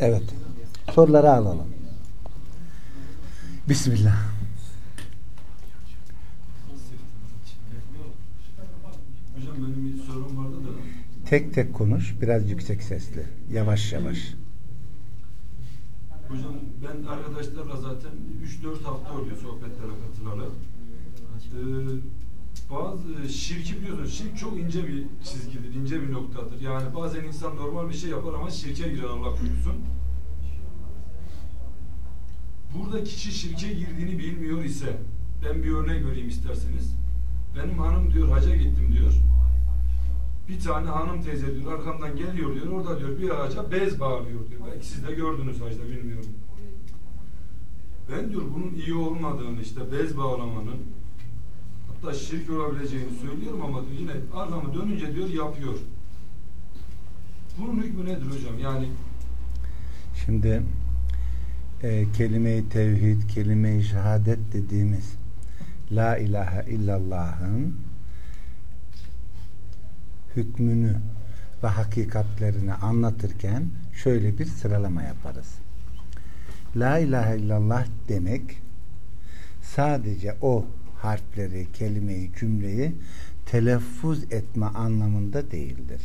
Evet. Soruları alalım. Bismillah. Hocam benim bir sorum vardı da. Tek tek konuş. Biraz yüksek sesli. Yavaş yavaş. Hocam ben arkadaşlarla zaten 3-4 hafta oluyor sohbetlere katılalı. Bazı şirki biliyorsunuz. Şirk çok ince bir çizgidir, ince bir noktadır. Yani bazen insan normal bir şey yapar ama şirke girer, Allah korusun. Burada kişi şirke girdiğini bilmiyor ise, ben bir örnek vereyim isterseniz. Benim hanım diyor hacca gittim diyor. Bir tane hanım teyze diyor arkamdan geliyor diyor. Orada diyor bir ağaca bez bağlıyor diyor. Belki siz de gördünüz hacda, bilmiyorum. Ben diyor bunun iyi olmadığını, işte bez bağlamanın hatta şirk olabileceğini söylüyorum ama diyor, yine arkamı dönünce diyor yapıyor. Bunun hükmü nedir hocam? Yani şimdi kelime-i tevhid, kelime-i şehadet dediğimiz la ilahe illallah'ın hükmünü ve hakikatlerini anlatırken şöyle bir sıralama yaparız. La ilahe illallah demek sadece o harfleri, kelimeyi, cümleyi telaffuz etme anlamında değildir.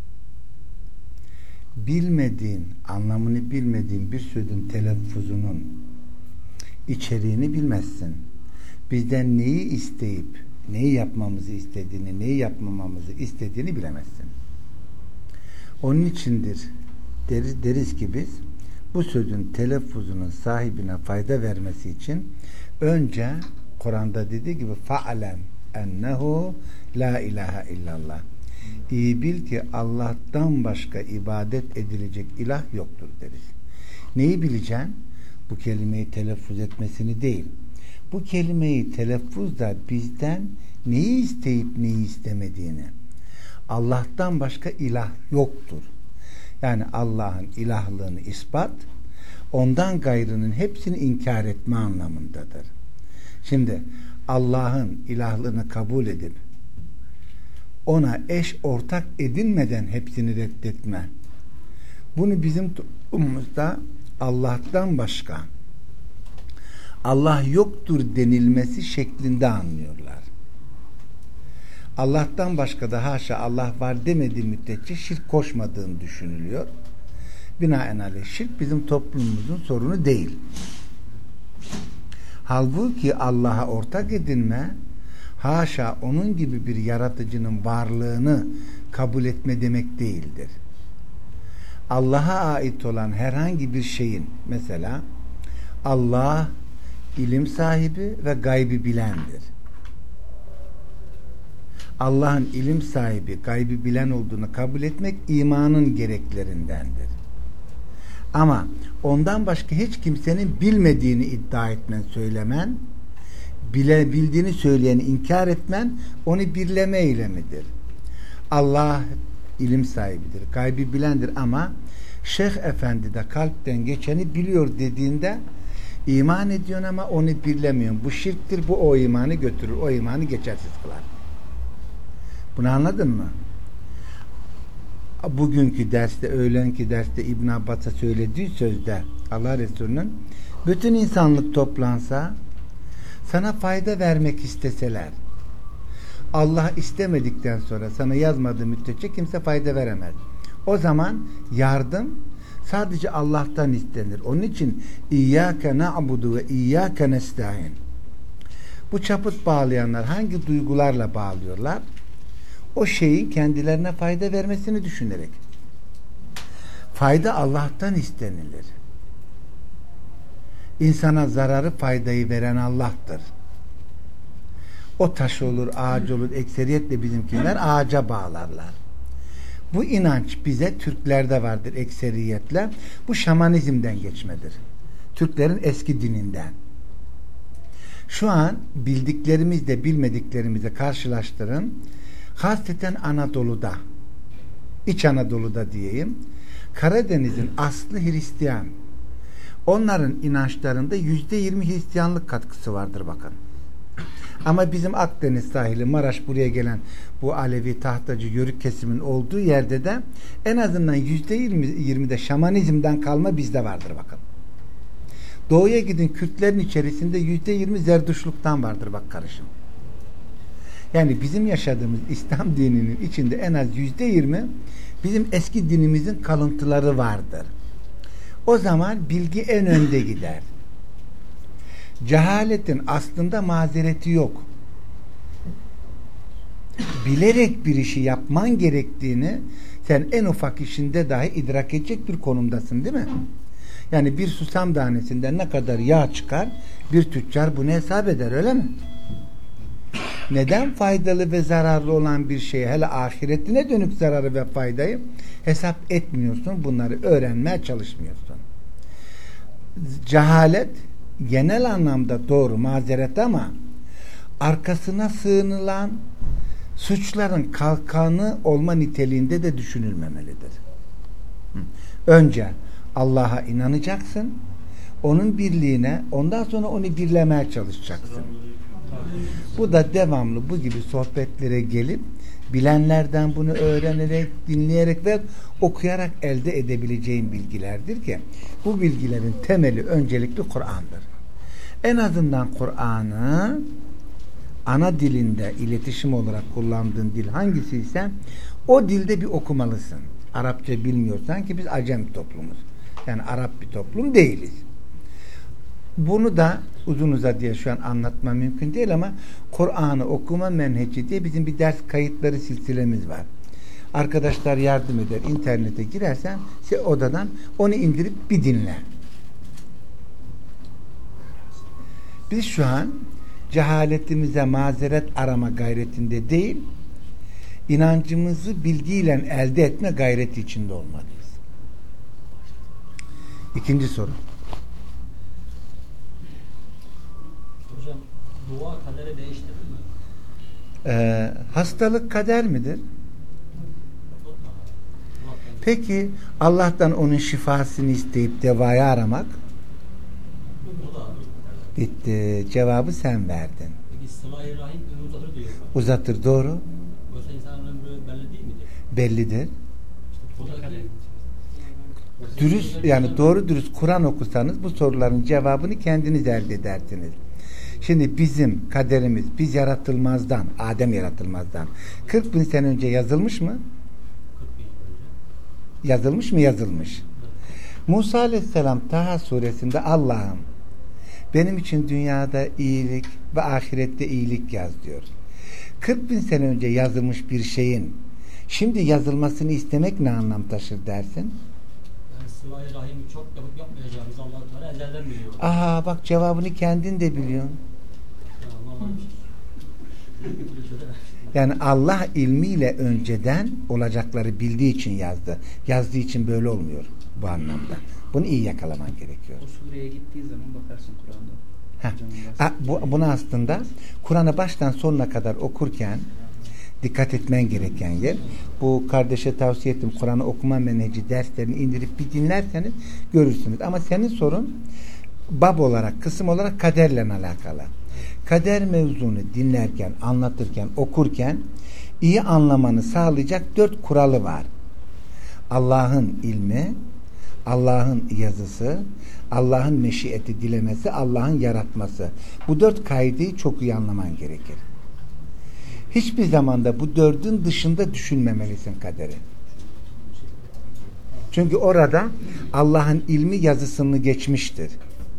Bilmediğin, anlamını bilmediğin bir sözün telaffuzunun içeriğini bilmezsin. Bizden neyi isteyip neyi yapmamızı istediğini, neyi yapmamamızı istediğini bilemezsin. Onun içindir deriz ki biz bu sözün telaffuzunun sahibine fayda vermesi için önce Kur'an'da dediği gibi fa'lem ennehu la ilahe illallah. İyi bil ki Allah'tan başka ibadet edilecek ilah yoktur deriz. Neyi bileceksin? Bu kelimeyi telaffuz etmesini değil. Bu kelimeyi telaffuzda bizden neyi isteyip neyi istemediğini. Allah'tan başka ilah yoktur. Yani Allah'ın ilahlığını ispat, ondan gayrının hepsini inkar etme anlamındadır. Şimdi Allah'ın ilahlığını kabul edip ona eş ortak edinmeden hepsini reddetme. Bunu bizim toplumumuzda Allah'tan başka Allah yoktur denilmesi şeklinde anlıyorlar. Allah'tan başka da haşa Allah var demediği müddetçe şirk koşmadığını düşünülüyor. Binaenaleyh şirk bizim toplumumuzun sorunu değil. Halbuki Allah'a ortak edinme, haşa onun gibi bir yaratıcının varlığını kabul etme demek değildir. Allah'a ait olan herhangi bir şeyin, mesela Allah ilim sahibi ve gaybi bilendir. Allah'ın ilim sahibi, gaybi bilen olduğunu kabul etmek imanın gereklerindendir. Ama ondan başka hiç kimsenin bilmediğini iddia etmen, söylemen, bildiğini söyleyeni inkar etmen, onu birleme eylemidir. Allah ilim sahibidir, gaybi bilendir ama Şeyh Efendi de kalpten geçeni biliyor dediğinde iman ediyorsun ama onu birlemiyorsun. Bu şirktir, bu o imanı götürür, o imanı geçersiz kılar. Bunu anladın mı? Bugünkü derste, öğlenki derste İbn Abbas'a söylediği sözde Allah Resulü'nün bütün insanlık toplansa, sana fayda vermek isteseler, Allah istemedikten sonra sana yazmadığı müddetçe kimse fayda veremez. O zaman yardım sadece Allah'tan istenir. Onun için İyyâke na'budu ve İyyâke nestaîn. Bu çaput bağlayanlar hangi duygularla bağlıyorlar? O şeyin kendilerine fayda vermesini düşünerek. Fayda Allah'tan istenilir. İnsana zararı, faydayı veren Allah'tır. O taş olur, ağaç olur, ekseriyetle bizimkiler ağaca bağlarlar. Bu inanç bize Türklerde vardır ekseriyetle. Bu şamanizmden geçmedir. Türklerin eski dininden. Şu an bildiklerimizle bilmediklerimizi karşılaştırın. Hasreten Anadolu'da, İç Anadolu'da diyeyim, Karadeniz'in aslı Hristiyan. Onların inançlarında %20 Hristiyanlık katkısı vardır bakın. Ama bizim Akdeniz sahili, Maraş buraya gelen bu Alevi, Tahtacı, Yörük kesimin olduğu yerde de en azından %20'de şamanizmden kalma bizde vardır bakın. Doğuya gidin, Kürtlerin içerisinde %20 Zerdüşlükten vardır bak karışım. Yani bizim yaşadığımız İslam dininin içinde en az %20 bizim eski dinimizin kalıntıları vardır. O zaman bilgi en önde gider. Cehaletin aslında mazereti yok. Bilerek bir işi yapman gerektiğini sen en ufak işinde dahi idrak edecek bir konumdasın, değil mi? Yani bir susam tanesinden ne kadar yağ çıkar bir tüccar bunu hesap eder, öyle mi? Neden faydalı ve zararlı olan bir şeyi, hele ahiretine dönük zararı ve faydayı hesap etmiyorsun, bunları öğrenmeye çalışmıyorsun. Cehalet genel anlamda doğru mazeret ama arkasına sığınılan suçların kalkanı olma niteliğinde de düşünülmemelidir. Önce Allah'a inanacaksın, onun birliğine, ondan sonra onu birlemeye çalışacaksın. Bu da devamlı bu gibi sohbetlere gelip bilenlerden bunu öğrenerek, dinleyerek ve okuyarak elde edebileceğin bilgilerdir ki bu bilgilerin temeli öncelikli Kur'an'dır. En azından Kur'an'ı ana dilinde iletişim olarak kullandığın dil hangisiyse o dilde bir okumalısın. Arapça bilmiyorsan, ki biz Acem toplumuz. Yani Arap bir toplum değiliz. Bunu da uzun uzadıya şu an anlatmam mümkün değil ama Kur'an'ı okuma menheci diye bizim bir ders kayıtları silsilemiz var. Arkadaşlar yardım eder. İnternete girersen odadan onu indirip bir dinle. Biz şu an cehaletimize mazeret arama gayretinde değil, inancımızı bilgiyle elde etme gayreti içinde olmalıyız. İkinci soru. Hocam, dua kaderi değiştirir mi? Hastalık kader midir? Peki Allah'tan onun şifasını isteyip devayı aramak? Bitti. Cevabı sen verdin. Peki sıla-i rahim ömrü uzatır diyor. Uzatır, doğru. Oysa insanın ömrü belli değil midir? Bellidir. İşte Dürüst, yani doğru dürüst Kur'an okusanız bu soruların cevabını kendiniz elde edersiniz. Şimdi bizim kaderimiz, biz yaratılmazdan, Adem yaratılmazdan 40 bin sene önce yazılmış mı? 40 bin önce. Yazılmış mı? Yazılmış. Musa Aleyhisselam Taha suresinde Allah'ım benim için dünyada iyilik ve ahirette iyilik yaz diyor. 40 bin sene önce yazılmış bir şeyin şimdi yazılmasını istemek ne anlam taşır dersin? Yani sıla-i rahimi çok yapıp yapmayacağımızı Allah-u Teala ezelden biliyor. Aha bak cevabını kendin de biliyorsun. Yani Allah ilmiyle önceden olacakları bildiği için yazdı. Yazdığı için böyle olmuyor bu anlamda. Bunu iyi yakalaman gerekiyor. O sureye gittiği zaman bakarsın Kur'an'da. Bunu aslında Kur'an'ı baştan sonuna kadar okurken dikkat etmen gereken yer. Bu kardeşe tavsiye ettim. Kur'an'ı okuma menheci derslerini indirip bir dinlerseniz görürsünüz. Ama senin sorun bab olarak, kısım olarak kaderle alakalı. Kader mevzunu dinlerken, anlatırken, okurken iyi anlamanı sağlayacak 4 kuralı var. Allah'ın ilmi, Allah'ın yazısı, Allah'ın meşiyeti, dilemesi, Allah'ın yaratması. Bu 4 kaideyi çok iyi anlaman gerekir. Hiçbir zamanda bu 4'ün dışında düşünmemelisin kaderi. Çünkü orada Allah'ın ilmi yazısını geçmiştir.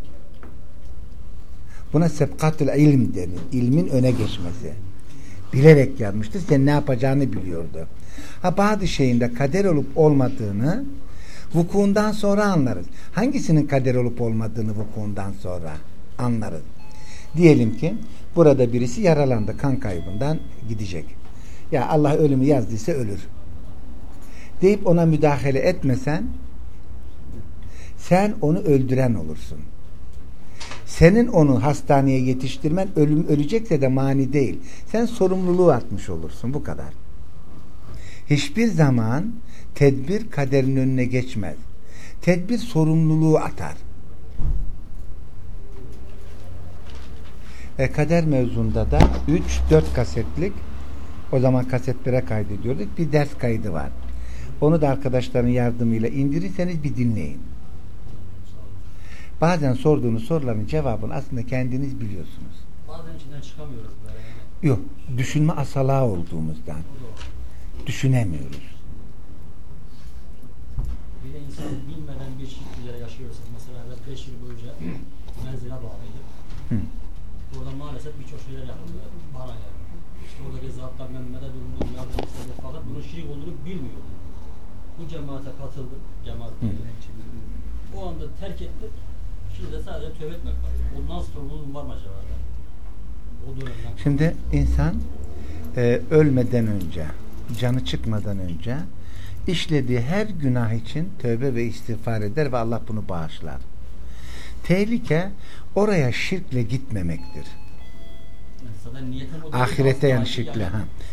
Buna sebkatul ilm denir. İlmin öne geçmesi. Bilerek yazmıştır. Sen ne yapacağını biliyordu. Bazı şeyinde kader olup olmadığını vukuundan sonra anlarız. Hangisinin kader olup olmadığını vukuundan sonra anlarız. Diyelim ki burada birisi yaralandı. Kan kaybından gidecek. Ya Allah ölümü yazdıysa ölür. Deyip ona müdahale etmesen sen onu öldüren olursun. Senin onu hastaneye yetiştirmen ölecekse de mani değil. Sen sorumluluğu atmış olursun. Bu kadar. Hiçbir zaman tedbir kaderin önüne geçmez. Tedbir sorumluluğu atar. Kader mevzunda da 3-4 kasetlik, o zaman kasetlere kaydediyorduk, bir ders kaydı var. Onu da arkadaşların yardımıyla indirirseniz bir dinleyin. Bazen sorduğunuz soruların cevabını aslında kendiniz biliyorsunuz. Bazen içinden çıkamıyoruz böyle. Yok, düşünme asalağı olduğumuzdan. Düşünemiyoruz. Bir de insan bilmeden bir şey üzere yaşıyorsa, mesela ben 5 yıl boyunca menzile bağlıydım. Orada maalesef birçok şeyler yapılıyor bana yani. İşte oradaki zatlar Mehmet'e bulundum, yardım istedim, fakat bunun şirk olduğunu bilmiyordum. Bu cemaate katıldım, o anda terk ettim. Şimdi de sadece tövbe etmek kalıyor. Ondan sorumluluğum var mı acaba? O dönemden. Şimdi insan ölmeden önce, canı çıkmadan önce işlediği her günah için tövbe ve istiğfar eder ve Allah bunu bağışlar. Tehlike oraya şirkle gitmemektir. Ahirete yani şirkle.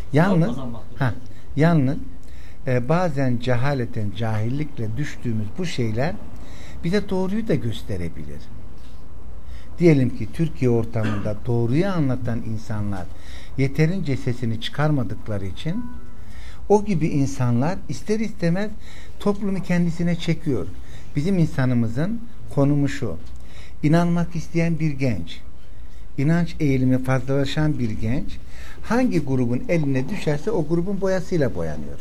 Yalnız bazen cehaleten, cahillikle düştüğümüz bu şeyler bize doğruyu da gösterebilir. Diyelim ki Türkiye ortamında doğruyu anlatan insanlar yeterince sesini çıkarmadıkları için o gibi insanlar ister istemez toplumu kendisine çekiyor. Bizim insanımızın konumu şu: İnanmak isteyen bir genç, inanç eğilimi fazlalaşan bir genç hangi grubun eline düşerse o grubun boyasıyla boyanıyor.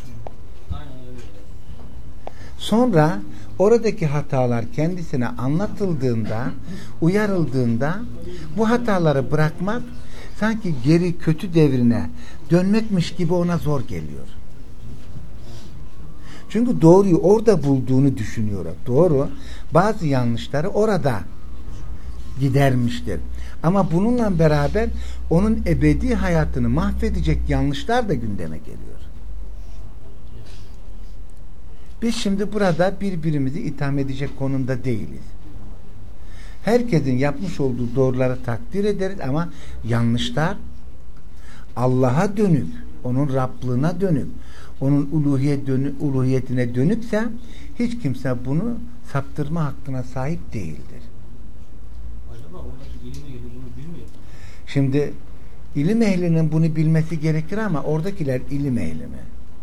Sonra oradaki hatalar kendisine anlatıldığında, uyarıldığında bu hataları bırakmak sanki geri kötü devrine dönmekmiş gibi ona zor geliyor. Çünkü doğruyu orada bulduğunu düşünüyor. Doğru, bazı yanlışları orada gidermiştir. Ama bununla beraber onun ebedi hayatını mahvedecek yanlışlar da gündeme geliyor. Biz şimdi burada birbirimizi itham edecek konumda değiliz. Herkesin yapmış olduğu doğruları takdir ederiz ama yanlışlar Allah'a dönük, onun Rablığına dönük, onun uluhiyetine dönükse hiç kimse bunu saptırma hakkına sahip değildir. Acaba oradaki ilim ehli bunu bilmiyor. Şimdi ilim ehlinin bunu bilmesi gerekir ama oradakiler ilim ehli mi?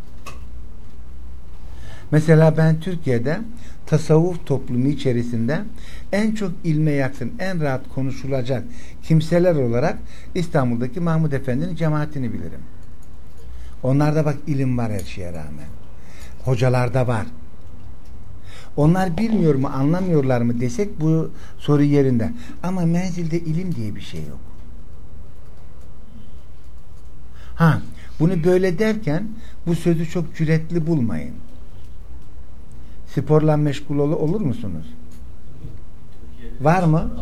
Mesela ben Türkiye'de tasavvuf toplumu içerisinde en çok ilme yakın, en rahat konuşulacak kimseler olarak İstanbul'daki Mahmud Efendi'nin cemaatini bilirim. Onlarda bak ilim var her şeye rağmen. Hocalarda var. Onlar bilmiyor mu, anlamıyorlar mı desek bu soru yerinde. Ama menzilde ilim diye bir şey yok. Bunu böyle derken bu sözü çok cüretli bulmayın. Sporla meşgul olur musunuz? Var mı?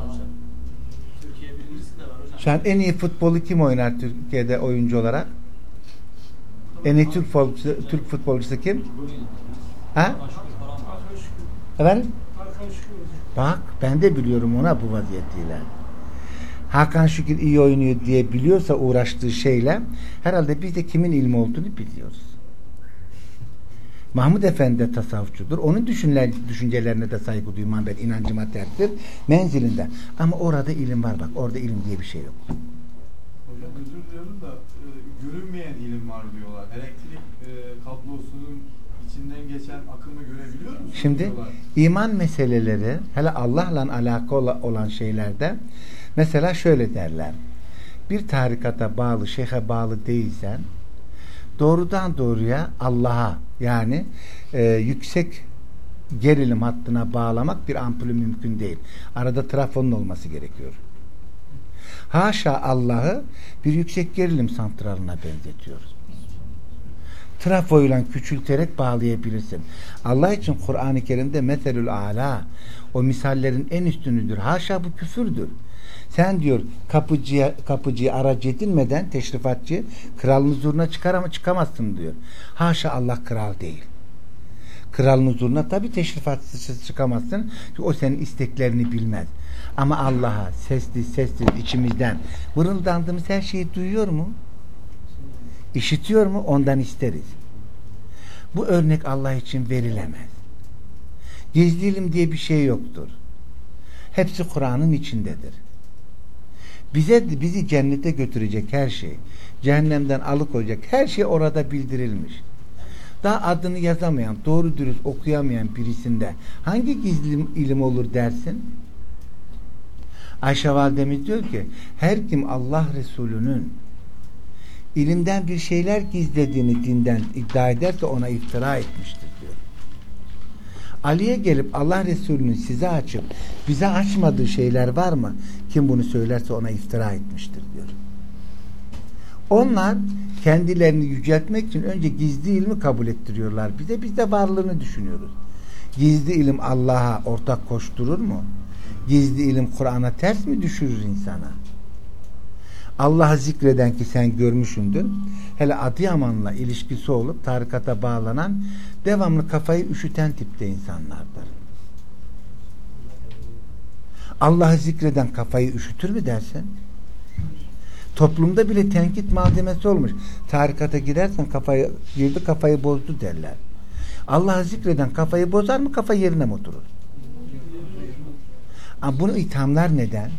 Şu an en iyi futbolu kim oynar Türkiye'de oyuncu olarak? En iyi Türk futbolcusu kim? Ha? Efendim? Bak ben de biliyorum ona bu vaziyetiyle. Hakan Şükür iyi oynuyor diye biliyorsa uğraştığı şeyle herhalde biz de kimin ilmi olduğunu biliyoruz. Mahmud Efendi de tasavvufçudur. Onun düşüncelerine de saygı duymam ben. İnancıma terktir. Menzilinde. Ama orada ilim var bak. Orada ilim diye bir şey yok. Hocam özür diliyorum da görünmeyen ilim var diyorlar. Elektrik kablosunun içinden geçen akımı görebiliyor musunuz? Şimdi diyorlar. iman meseleleri hele Allah'la alakalı olan şeylerde mesela şöyle derler. Bir tarikata bağlı, şeyhe bağlı değilsen doğrudan doğruya Allah'a yani yüksek gerilim hattına bağlamak bir ampulü mümkün değil. Arada trafonun olması gerekiyor. Haşa Allah'ı bir yüksek gerilim santralına benzetiyoruz. Trafoyla küçülterek bağlayabilirsin. Allah için Kur'an-ı Kerim'de meselül ala, o misallerin en üstünüdür. Haşa bu küfürdür. Sen diyor kapıcıya aracı edilmeden teşrifatçı kralın huzuruna çıkamazsın diyor. Haşa Allah kral değil. Kralın huzuruna tabi teşrifatsız çıkamazsın. Çünkü o senin isteklerini bilmez. Ama Allah'a sessiz içimizden mırıldandığımız her şeyi duyuyor mu? İşitiyor mu? Ondan isteriz. Bu örnek Allah için verilemez. Gizli ilim diye bir şey yoktur. Hepsi Kur'an'ın içindedir. Bizi cennete götürecek her şey, cehennemden alıkoyacak her şey orada bildirilmiş. Daha adını yazamayan, doğru dürüst okuyamayan birisinde hangi gizli ilim olur dersin? Ayşe validemiz diyor ki, her kim Allah Resulü'nün ilimden bir şeyler gizlediğini dinden iddia ederse ona iftira etmiştir diyor. Ali'ye gelip Allah Resulü'nün size açıp bize açmadığı şeyler var mı? Kim bunu söylerse ona iftira etmiştir diyor. Onlar kendilerini yüceltmek için önce gizli ilmi kabul ettiriyorlar bize. Biz de varlığını düşünüyoruz. Gizli ilim Allah'a ortak koşturur mu? Gizli ilim Kur'an'a ters mi düşürür insana? Allah'ı zikreden ki sen görmüşsündür. Hele Adıyaman'la ilişkisi olup tarikata bağlanan, devamlı kafayı üşüten tipte insanlardır. Allah'ı zikreden kafayı üşütür mü dersin? Toplumda bile tenkit malzemesi olmuş. Tarikata gidersen kafayı bozdu derler. Allah'ı zikreden kafayı bozar mı, kafa yerine mi oturur? Ama bunu ithamlar neden?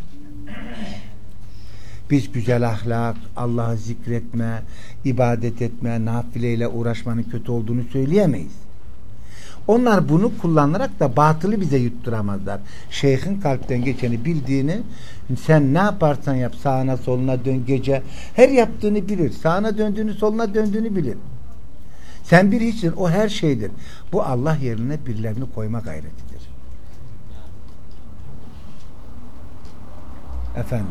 Biz güzel ahlak, Allah'ı zikretme, ibadet etme, nafileyle uğraşmanın kötü olduğunu söyleyemeyiz. Onlar bunu kullanarak da batılı bize yutturamazlar. Şeyhin kalpten geçeni bildiğini, sen ne yaparsan yap, sağına soluna dön gece, her yaptığını bilir. Sağına döndüğünü, soluna döndüğünü bilir. Sen bir hiçsin, o her şeydir. Bu Allah yerine birilerini koyma gayretidir. Efendim.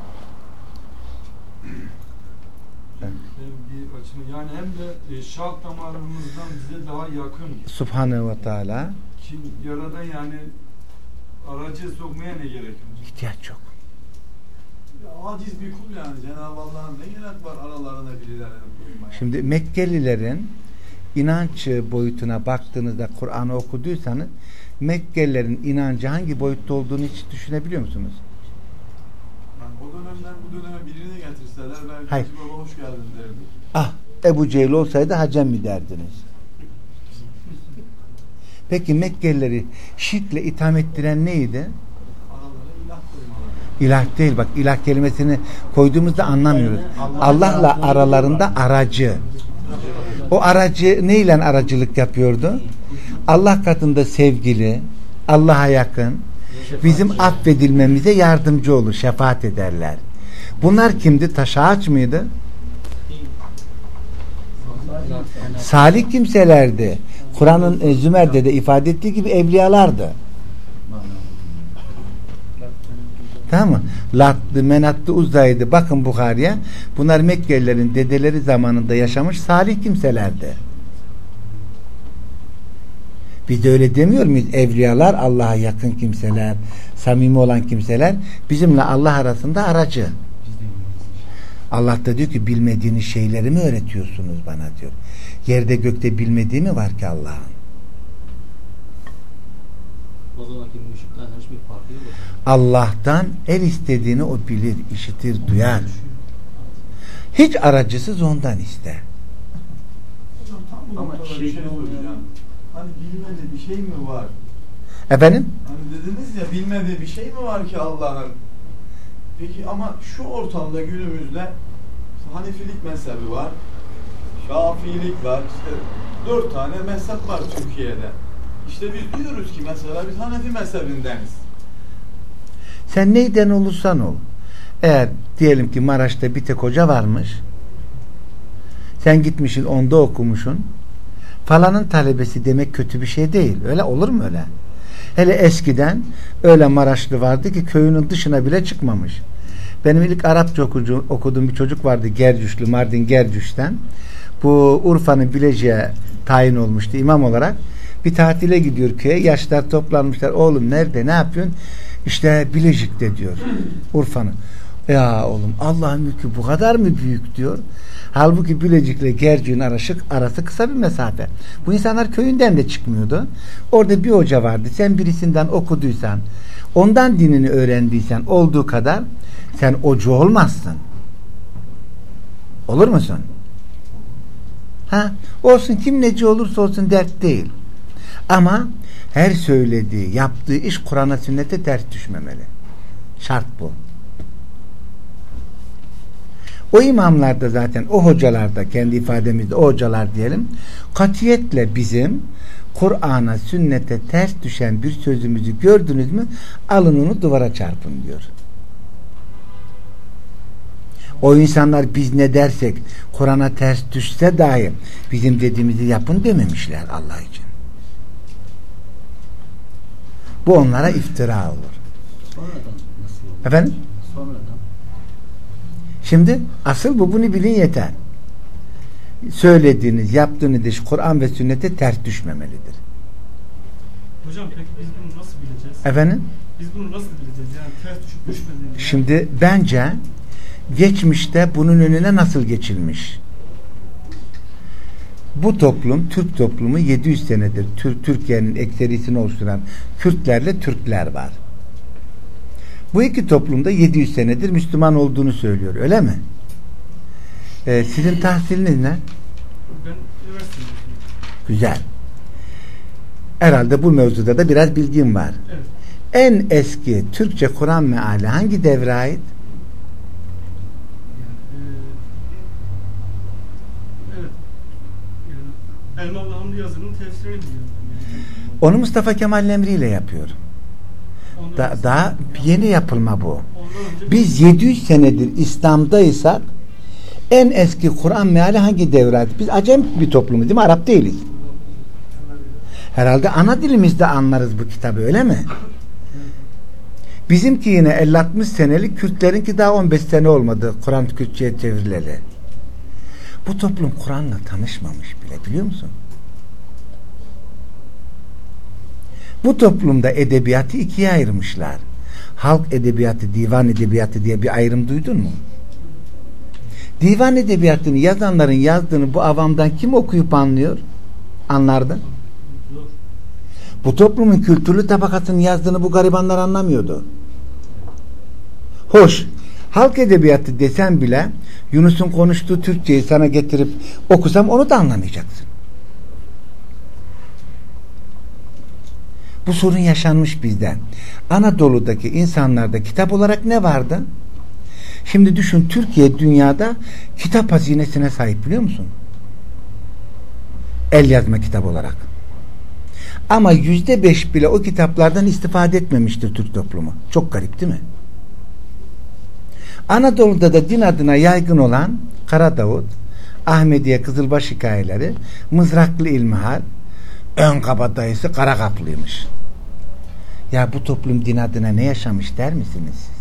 Sevgi açımı, yani hem de şah damarımızdan bize daha yakın. Subhanehu ve Teala. Kim yaradan, yani aracı sokmaya ne gerek var? İhtiyaç yok. Aciz bir kul yani. Cenab-ı Allah'ın ne gerek var aralarına birilerini koymaya? Şimdi Mekkelilerin inanç boyutuna baktığınızda, Kur'an'ı okuduysanız, Mekkelilerin inancı hangi boyutta olduğunu hiç düşünebiliyor musunuz? Yani o dönemden bu döneme birini getirseler belki Hayır. baba hoş geldin derdi. Ah, Ebu Cehil olsaydı hacem mi derdiniz? Peki Mekkelileri şirkle itham ettiren neydi? Aralara ilah koymaları. İlah değil, bak ilah kelimesini koyduğumuzda anlamıyoruz. Allah'la aralarında aracı. O aracı neyle aracılık yapıyordu? Allah katında sevgili, Allah'a yakın, bizim affedilmemize yardımcı olur, şefaat ederler. Bunlar kimdi? Taş ağaç mıydı? Salih kimselerdi. Kur'an'ın Zümer'de de ifade ettiği gibi evliyalardı. Tamam mı? Lat'lı, Menat'lı, Uzza'ydı. Bakın Bukhari'ye. Bunlar Mekkelilerin dedeleri zamanında yaşamış salih kimselerdi. Biz de öyle demiyor muyuz? Evliyalar, Allah'a yakın kimseler, samimi olan kimseler, bizimle Allah arasında aracı. Allah da diyor ki, bilmediğiniz şeyleri mi öğretiyorsunuz bana diyor. Yerde gökte bilmediği mi var ki Allah'ın? O zamanki müşriklerden hiçbir farkı yok. Allah'tan el istediğini o bilir, işitir, duyar. Hiç aracısız ondan iste. Hocam tam bu Ama noktada bir şey soracağım. Hani bilmediği bir şey mi var? Efendim? Hani dediniz ya, bilmediği bir şey mi var ki Allah'ın? Peki ama şu ortamda günümüzde Hanefilik mezhebi var, Şafiilik var, işte 4 tane mezhep var Türkiye'de. İşte biz diyoruz ki mesela biz Hanefi mezhebindeniz. Sen neyden olursan ol. Eğer diyelim ki Maraş'ta bir tek hoca varmış, sen gitmişsin onda okumuşsun, falanın talebesi demek kötü bir şey değil. Öyle olur mu öyle? Hele eskiden öyle Maraşlı vardı ki köyünün dışına bile çıkmamış. Benim ilk Arapça okuduğum bir çocuk vardı, Gercüşlü, Mardin Gercüş'ten. Bu Urfa'nın Bilecik'e tayin olmuştu imam olarak. Bir tatile gidiyor köye, yaşlar toplanmışlar. Oğlum nerede, ne yapıyorsun? İşte Bilecik'te diyor, Urfa'nın. Ya oğlum, Allah'ın mülkü bu kadar mı büyük diyor. Halbuki Bilecik'le Gercük'ün arası kısa bir mesafe. Bu insanlar köyünden de çıkmıyordu. Orada bir hoca vardı. Sen birisinden okuduysan, ondan dinini öğrendiysen olduğu kadar sen hoca olmazsın. Olur musun? Ha? Olsun, kim neci olursa olsun dert değil. Ama her söylediği, yaptığı iş Kur'an'a, sünnete ters düşmemeli. Şart bu. O imamlar da zaten, o hocalar da, kendi ifademizde o hocalar diyelim, katiyetle bizim Kur'an'a, sünnete ters düşen bir sözümüzü gördünüz mü alın onu duvara çarpın diyor. O insanlar biz ne dersek Kur'an'a ters düşse dahi bizim dediğimizi yapın dememişler Allah için. Bu onlara iftira olur. Sonradan nasıl olur? Efendim? Sonradan. Şimdi asıl bu, bunu bilin yeter. Söylediğiniz, yaptığınız iş Kur'an ve sünnete ters düşmemelidir. Hocam peki biz bunu nasıl bileceğiz? Efendim? Biz bunu nasıl bileceğiz? Yani ters düşüp düşmediğini. Şimdi bence geçmişte bunun önüne nasıl geçilmiş? Bu toplum, Türk toplumu 700 senedir Türkiye'nin ekserisini oluşturan Kürtlerle Türkler var. Bu iki toplumda 700 senedir Müslüman olduğunu söylüyor. Öyle mi? Sizin tahsiliniz ne? Ben üniversitedeyim. Güzel. Herhalde bu mevzuda da biraz bilgim var. Evet. En eski Türkçe Kur'an meali hangi devre ait? Evet. Yani Elmalı Hamdi Yazır'ın tefsirini biliyorum. Onu Mustafa Kemal Emri ile yapıyor. Daha yeni yapılma bu. Biz 700 senedir İslam'daysak en eski Kur'an meali hangi devre ait? Biz acem bir toplumuz değil mi? Arap değiliz. Herhalde ana dilimizde anlarız bu kitabı, öyle mi? Bizimki yine 50-60 senelik, Kürtlerinki daha 15 sene olmadı Kur'an Kürtçe'ye çevrileli. Bu toplum Kur'an'la tanışmamış bile, biliyor musun? Bu toplumda edebiyatı ikiye ayırmışlar. Halk edebiyatı, divan edebiyatı diye bir ayrım duydun mu? Divan edebiyatını yazanların yazdığını bu avamdan kim okuyup anlıyor? Anlardı. Bu toplumun kültürlü tabakasının yazdığını bu garibanlar anlamıyordu. Hoş, halk edebiyatı desen bile Yunus'un konuştuğu Türkçeyi sana getirip okusam onu da anlamayacaksın. Bu sorun yaşanmış bizde. Anadolu'daki insanlarda kitap olarak ne vardı? Şimdi düşün, Türkiye dünyada kitap hazinesine sahip, biliyor musun? El yazma kitap olarak. Ama %5 bile o kitaplardan istifade etmemiştir Türk toplumu. Çok garip değil mi? Anadolu'da da din adına yaygın olan Kara Davut, Ahmediye Kızılbaş hikayeleri, Mızraklı İlmihal, ön kabadayısı Kara Kaplıymış. Ya bu toplum din adına ne yaşamış der misiniz siz?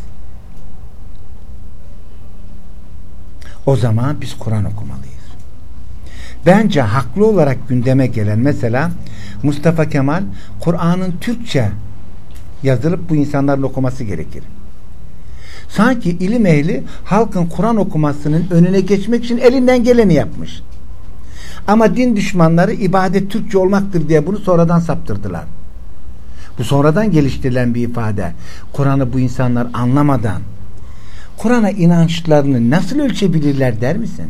O zaman biz Kur'an okumalıyız. Bence haklı olarak gündeme gelen mesela Mustafa Kemal, Kur'an'ın Türkçe yazılıp bu insanların okuması gerekir. Sanki ilim ehli halkın Kur'an okumasının önüne geçmek için elinden geleni yapmış. Ama din düşmanları ibadet Türkçe olmaktır diye bunu sonradan saptırdılar. Bu sonradan geliştirilen bir ifade. Kur'an'ı bu insanlar anlamadan Kur'an'a inançlarını nasıl ölçebilirler der misin?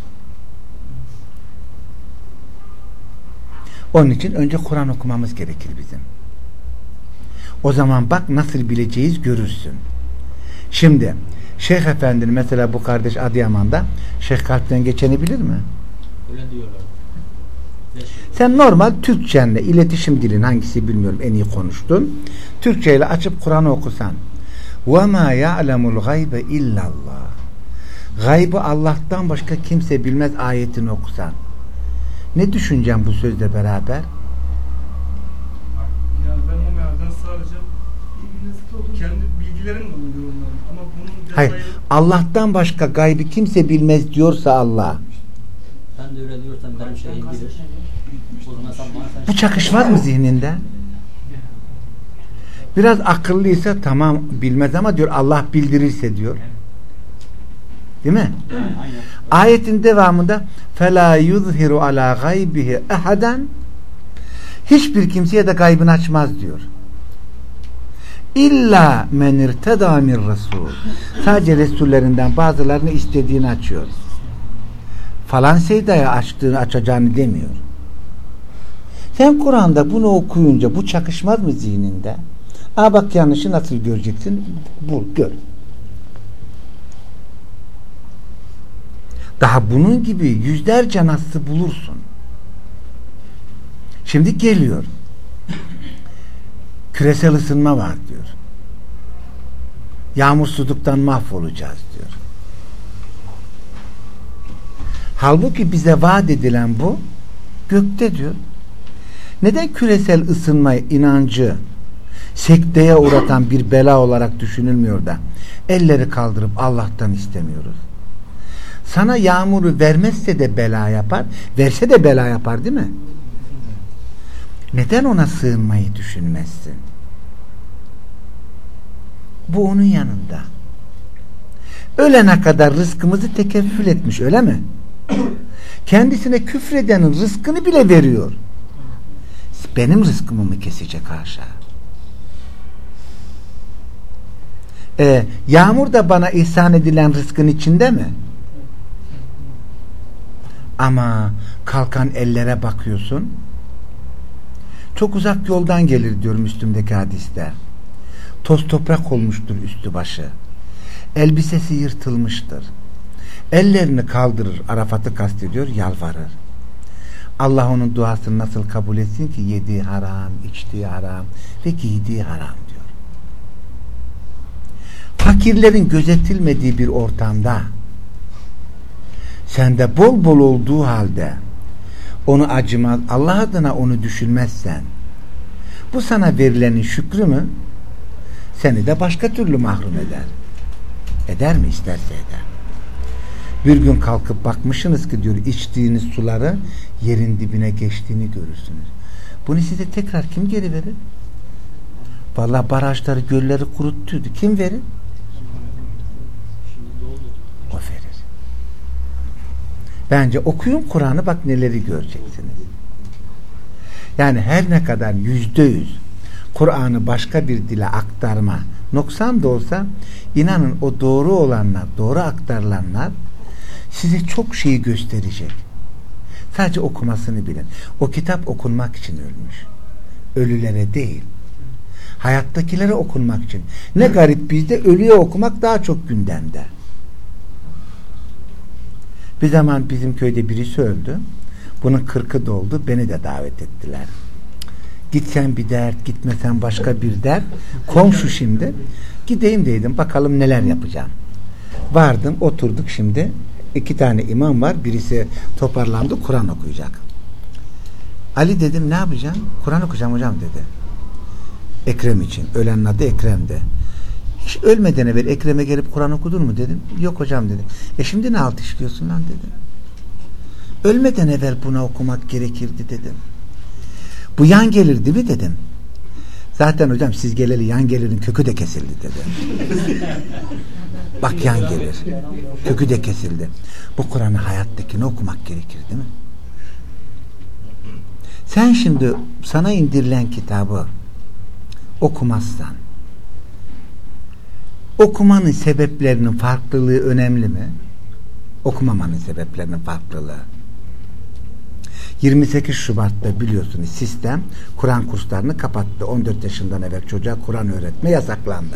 Onun için önce Kur'an okumamız gerekir bizim. O zaman bak nasıl bileceğiz görürsün. Şimdi Şeyh Efendi'nin mesela bu kardeş Adıyaman'da Şeyh Kalp'ten geçeni bilir mi? Öyle diyorlar. Sen normal Türkçenle, iletişim dilin hangisi bilmiyorum, en iyi konuştun. Türkçeyle açıp Kur'an'ı okusan. وَمَا يَعْلَمُ الْغَيْبَ اِلَّا اللّٰهِ Gaybı Allah'tan başka kimse bilmez ayetini okusan. Ne düşüneceğim bu sözle beraber? Yani ben o mealden sadece kendi bilgilerimle yorumlarım. Ama bunun Hayır. Allah'tan başka gaybı kimse bilmez diyorsa Allah. Ben de öyle diyorsam benim şeyim bilir. O zaman sen bana Bu çakışmaz mı zihninde? Biraz akıllıysa tamam bilmez ama diyor Allah bildirirse diyor. Değil mi? Aynen. Ayetin devamında فَلَا يُظْهِرُ عَلَى غَيْبِهِ اَحَدًا Hiçbir kimseye de gaybını açmaz diyor. İlla men irteda min rasul. Sadece resullerinden bazılarını istediğini açıyor. Falan seydaya açacağını demiyor. Sen Kur'an'da bunu okuyunca bu çakışmaz mı zihninde? Aa bak yanlışı nasıl göreceksin? Bul, gör. Daha bunun gibi yüzlerce nasıl bulursun. Şimdi geliyor. Küresel ısınma var diyor. Yağmursuzluktan mahvolacağız diyor. Halbuki bize vaat edilen bu gökte diyor. Neden küresel ısınma inancı sekteye uğratan bir bela olarak düşünülmüyor da elleri kaldırıp Allah'tan istemiyoruz? Sana yağmuru vermezse de bela yapar, verse de bela yapar değil mi? Neden ona sığınmayı düşünmezsin? Bu onun yanında. Ölene kadar rızkımızı tekeffül etmiş, öyle mi? Kendisine küfredenin rızkını bile veriyor. Benim rızkımı mı kesecek haşa? Yağmur da bana ihsan edilen rızkın içinde mi? Ama kalkan ellere bakıyorsun. Çok uzak yoldan gelir diyor Müslüm'deki hadiste. Toz toprak olmuştur üstü başı. Elbisesi yırtılmıştır. Ellerini kaldırır, Arafat'ı kastediyor, yalvarır. Allah onun duasını nasıl kabul etsin ki yediği haram, içtiği haram ve giydiği haram diyor. Fakirlerin gözetilmediği bir ortamda sende bol bol olduğu halde onu acımaz, Allah adına onu düşünmezsen bu sana verilenin şükrü mü? Seni de başka türlü mahrum eder. Eder mi? İsterse eder. Bir gün kalkıp bakmışsınız ki diyor içtiğiniz suları yerin dibine geçtiğini görürsünüz. Bunu size tekrar kim geri verir? Vallahi barajları, gölleri kuruttuydu. Kim verir? O verir. Bence okuyun Kur'an'ı, bak neleri göreceksiniz. Yani her ne kadar %100 Kur'an'ı başka bir dile aktarma noksan da olsa, inanın o doğru olanlar, doğru aktarılanlar size çok şeyi gösterecek. Sadece okumasını bilin. O kitap okunmak için ölmüş. Ölülere değil. Hayattakilere okunmak için. Ne garip, bizde ölüye okumak daha çok gündemde. Bir zaman bizim köyde birisi öldü. Bunun 40'ı doldu. Beni de davet ettiler. Gitsen bir dert, gitmesen başka bir dert. Komşu şimdi. Gideyim dedim. Bakalım neler yapacağım. Vardım, oturduk şimdi. 2 tane imam var. Birisi toparlandı, Kur'an okuyacak. Ali dedim, ne yapacağım? Kur'an okuyacağım hocam dedi. Ekrem için. Ölenin adı Ekrem'di. Hiç ölmeden evvel Ekrem'e gelip Kur'an okudun mu dedim. Yok hocam dedi. Şimdi ne alt işliyorsun lan dedim. Ölmeden evvel buna okumak gerekirdi dedim. Bu yan gelir değil mi dedim. Zaten hocam siz geleli yan gelirin kökü de kesildi dedi. Bak yan gelir. Kökü de kesildi. Bu Kur'an'ı hayattakini okumak gerekir değil mi? Sen şimdi sana indirilen kitabı okumazsan, okumanın sebeplerinin farklılığı önemli mi? Okumamanın sebeplerinin farklılığı. 28 Şubat'ta biliyorsunuz sistem Kur'an kurslarını kapattı. 14 yaşından evvel çocuğa Kur'an öğretme yasaklandı.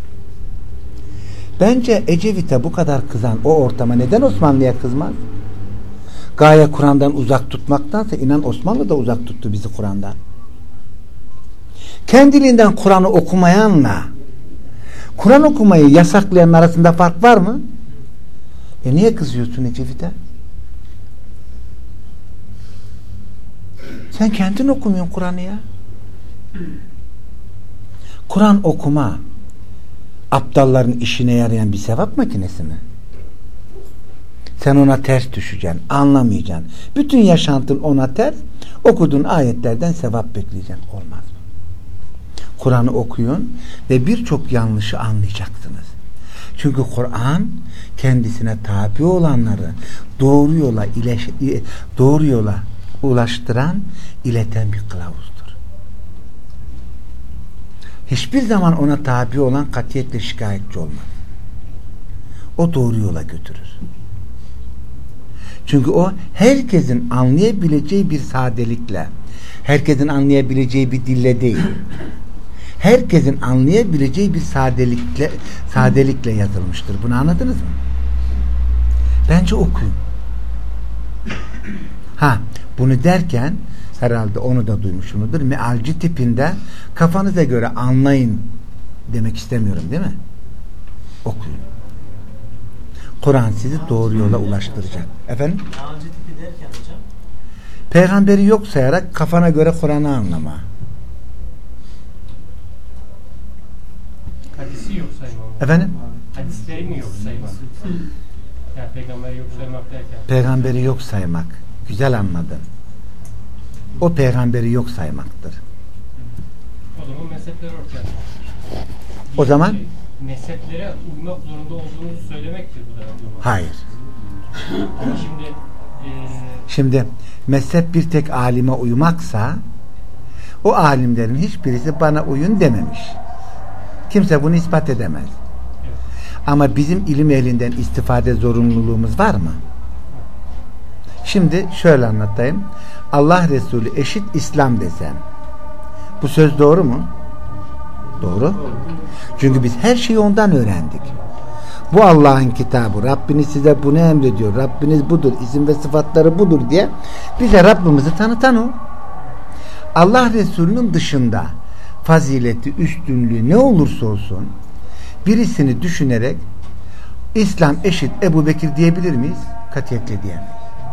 Bence Ecevit'e bu kadar kızan o ortama neden Osmanlı'ya kızmaz? Gaye Kur'an'dan uzak tutmaktansa inan Osmanlı da uzak tuttu bizi Kur'an'dan. Kendiliğinden Kur'an'ı okumayanla Kur'an okumayı yasaklayan arasında fark var mı? Niye kızıyorsun Ecevit'e? Sen kendin okumuyorsun Kur'an'ı ya. Kur'an okuma aptalların işine yarayan bir sevap makinesi mi? Sen ona ters düşeceksin, anlamayacaksın. Bütün yaşantın ona ters, okuduğun ayetlerden sevap bekleyeceksin. Olmaz mı? Kur'an'ı okuyun ve birçok yanlışı anlayacaksınız. Çünkü Kur'an kendisine tabi olanları doğru yola ulaştıran, ileten bir kılavuzdur. Hiçbir zaman ona tabi olan katiyetle şikayetçi olmaz. O doğru yola götürür. Çünkü o herkesin anlayabileceği bir sadelikle, herkesin anlayabileceği bir dille değil, herkesin anlayabileceği bir sadelikle yazılmıştır. Bunu anladınız mı? Bence okuyun. Bunu derken herhalde onu da duymuşsunuzdur. Mealci tipinde kafanıza göre anlayın demek istemiyorum, değil mi? Okuyun. Kur'an sizi doğru yola ulaştıracak. Efendim? Mealci tipi derken hocam? Peygamberi yok sayarak kafana göre Kur'an'ı anlama. Hadisi yok saymak. Efendim? Hadisleri mi yok saymak? Yani peygamberi yok saymak derken. Peygamberi yok saymak. Güzel anladın. O peygamberi yok saymaktır. O zaman mezhepler ortaya çıkıyor. O zaman? Mezheplere uymak zorunda olduğunuzu söylemektir bu da. Hayır. Ama Şimdi mezhep bir tek alime uymaksa o alimlerin hiçbirisi bana uyun dememiş. Kimse bunu ispat edemez. Evet. Ama bizim ilim ehlinden istifade zorunluluğumuz var mı? Şimdi şöyle anlatayım. Allah Resulü eşit İslam desem. Bu söz doğru mu? Doğru. Çünkü biz her şeyi ondan öğrendik. Bu Allah'ın kitabı. Rabbiniz size bunu emrediyor. Rabbiniz budur. İsim ve sıfatları budur diye bize Rabbimizi tanıtan o. Allah Resulü'nün dışında fazileti, üstünlüğü ne olursa olsun birisini düşünerek İslam eşit Ebu Bekir diyebilir miyiz? Katiyetle diyemeyiz.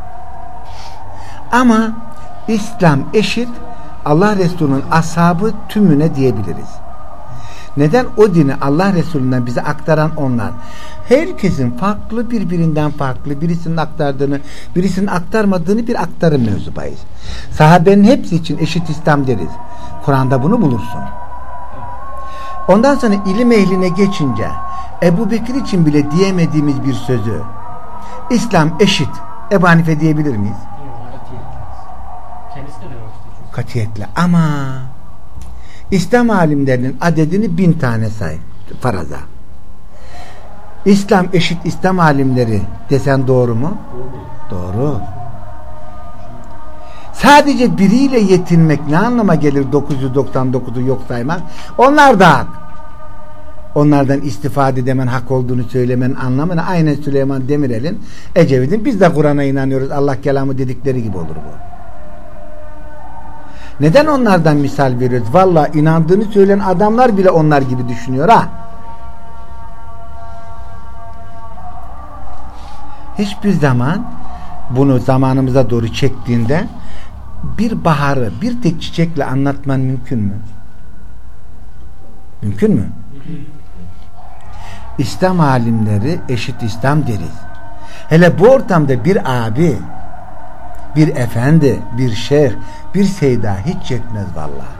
Ama İslam eşit Allah Resulü'nün ashabı tümüne diyebiliriz. Neden? O dini Allah Resulü'nden bize aktaran onlar. Herkesin farklı, birbirinden farklı, birisinin aktardığını, birisinin aktarmadığını bir aktarım mevzubayız. Sahabenin hepsi için eşit İslam deriz. Kur'an'da bunu bulursun. Ondan sonra ilim ehline geçince Ebu Bekir için bile diyemediğimiz bir sözü İslam eşit Ebu Hanife diyebilir miyiz? kendisi de demek istiyor. Katiyetle. Ama İslam alimlerinin adedini 1000 tane say faraza. İslam eşit İslam alimleri desen doğru mu? Doğru. Sadece biriyle yetinmek ne anlama gelir 999'u yok saymak? Onlar da hak. Onlardan istifade edemen hak olduğunu söylemenin anlamını aynen Süleyman Demirel'in Ecevit'in biz de Kur'an'a inanıyoruz Allah kelamı dedikleri gibi olur bu. Neden onlardan misal veriyoruz? Vallahi inandığını söyleyen adamlar bile onlar gibi düşünüyor ha. Hiçbir zaman bunu zamanımıza doğru çektiğinde bir baharı bir tek çiçekle anlatman mümkün mü? Mümkün mü? İslam alimleri eşit İslam deriz. Hele bu ortamda bir abi, bir efendi, bir şeyh, bir seyda hiç yetmez vallahi.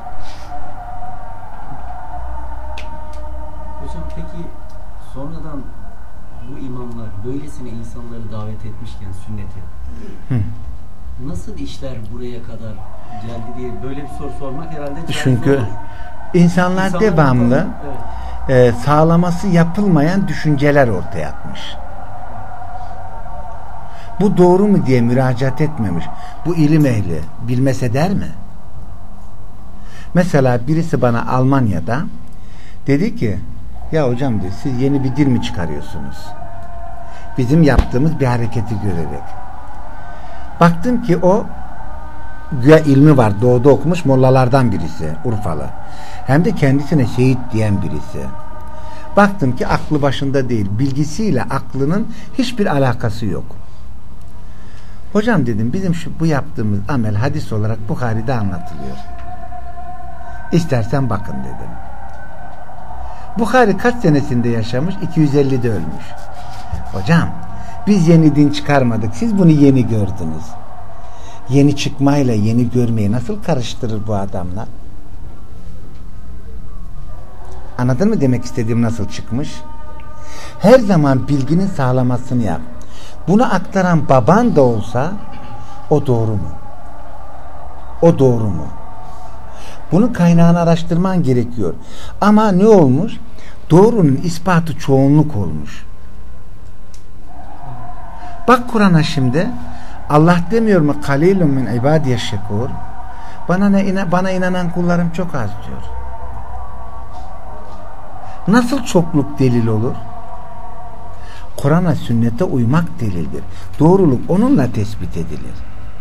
Hocam peki sonradan bu imamlar böylesine insanları davet etmişken sünnete nasıl işler buraya kadar geldi diye böyle bir soru sormak herhalde çünkü insanlar devamlı sağlaması yapılmayan düşünceler ortaya atmış. Bu doğru mu diye müracaat etmemiş. Bu ilim ehli bilmese der mi? Mesela birisi bana Almanya'da dedi ki ya hocam diyor, siz yeni bir dil mi çıkarıyorsunuz? Bizim yaptığımız bir hareketi görerek. Baktım ki o güya ilmi var. Doğuda okumuş mollalardan birisi. Urfalı. Hem de kendisine şehit diyen birisi. Baktım ki aklı başında değil. Bilgisiyle aklının hiçbir alakası yok. Hocam dedim bizim bu yaptığımız amel hadis olarak Bukhari'de anlatılıyor. İstersen bakın dedim. Bukhari kaç senesinde yaşamış? 250'de ölmüş. Hocam biz yeni din çıkarmadık. Siz bunu yeni gördünüz. Yeni çıkmayla yeni görmeyi nasıl karıştırır bu adamlar? Anladın mı demek istediğim nasıl çıkmış? Her zaman bilginin sağlamasını yap. Bunu aktaran baban da olsa o doğru mu? O doğru mu? Bunun kaynağını araştırman gerekiyor. Ama ne olmuş? Doğrunun ispatı çoğunluk olmuş. Bak Kur'an'a şimdi Allah demiyor mu? Kalilun min ibadiye şekur. Bana inanan kullarım çok az diyor. Nasıl çokluk delil olur? Kur'an'a, sünnete uymak delildir. Doğruluk onunla tespit edilir.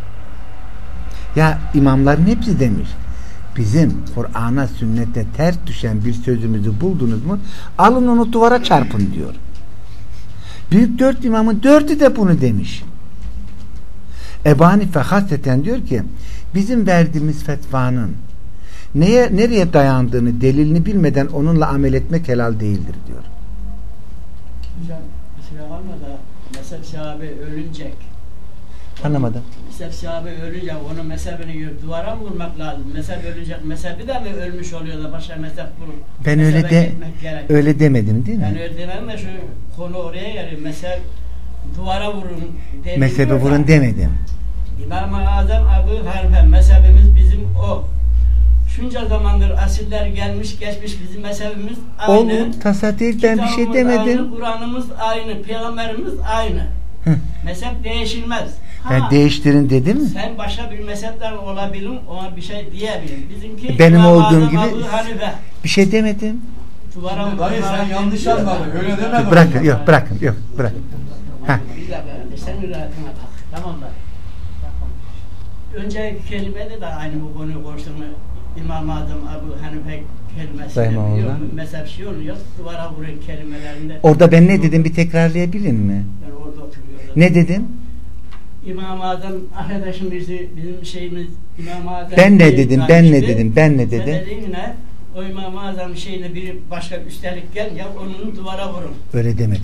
Ya imamların hepsi demiş, bizim Kur'an'a, sünnete ters düşen bir sözümüzü buldunuz mu, alın onu duvara çarpın diyor. Büyük 4 imamın 4'ü de bunu demiş. Ebu Hanife hasreten diyor ki, bizim verdiğimiz fetvanın nereye dayandığını, delilini bilmeden onunla amel etmek helal değildir diyor. Hocam mesela var mı da mezhep sahibi ölünecek. Anlamadım. Mezhep sahibi ölünce onun mezhebini duvara mı vurmak lazım? Mezhep ölünecek, mezhebi de mi ölmüş oluyor da başka mezhep vurup ben öyle demedim değil mi? Ben öyle demem de şu konu oraya geliyor. Mezhep duvara vurun. Mezhebe vurun demedim. İmam-ı Azam Ebu Hanife mezhebimiz bizim o. Şunca zamandır asiller gelmiş geçmiş, bizim mezhebimiz aynı. Oğlum tasa değil, ben bir şey demedim. Aynı, Kur'an'ımız aynı, Peygamberimiz aynı. Mezhep değişilmez. Ben değiştirin dedim mi? Sen başka bir mezhepten olabilirim, ona bir şey diyebilirim. Bizimki benim İmam olduğum Azam gibi Ebu Hanife. bir şey demedim. Dayı sen yanlış anladın. Öyle demedin. Bırakın, yok bırakın, yok bırakın. Ha. Bir dakika, sen rahatına bak. Tamam da. Önceki kelimede de aynı bu konuyu konuştuğumu İmam-ı Azam Ebu Hanife kelimesini biliyor. Mezhep şey oluyor, duvara vuran kelimelerinde. Orada ben ne dedim, bir tekrarlayabilir mi? Ben orada oturuyorum. Ne dedim? İmam-ı Azam arkadaşım bizim şeyimiz İmam-ı Azam. Ben ne dedim? Ben ne dedim? Ben ne Sen dedim? dediğin ne? O İmam-ı Azam şeyine bir başka üstelik gel ya onun duvara vurun. Öyle demedim.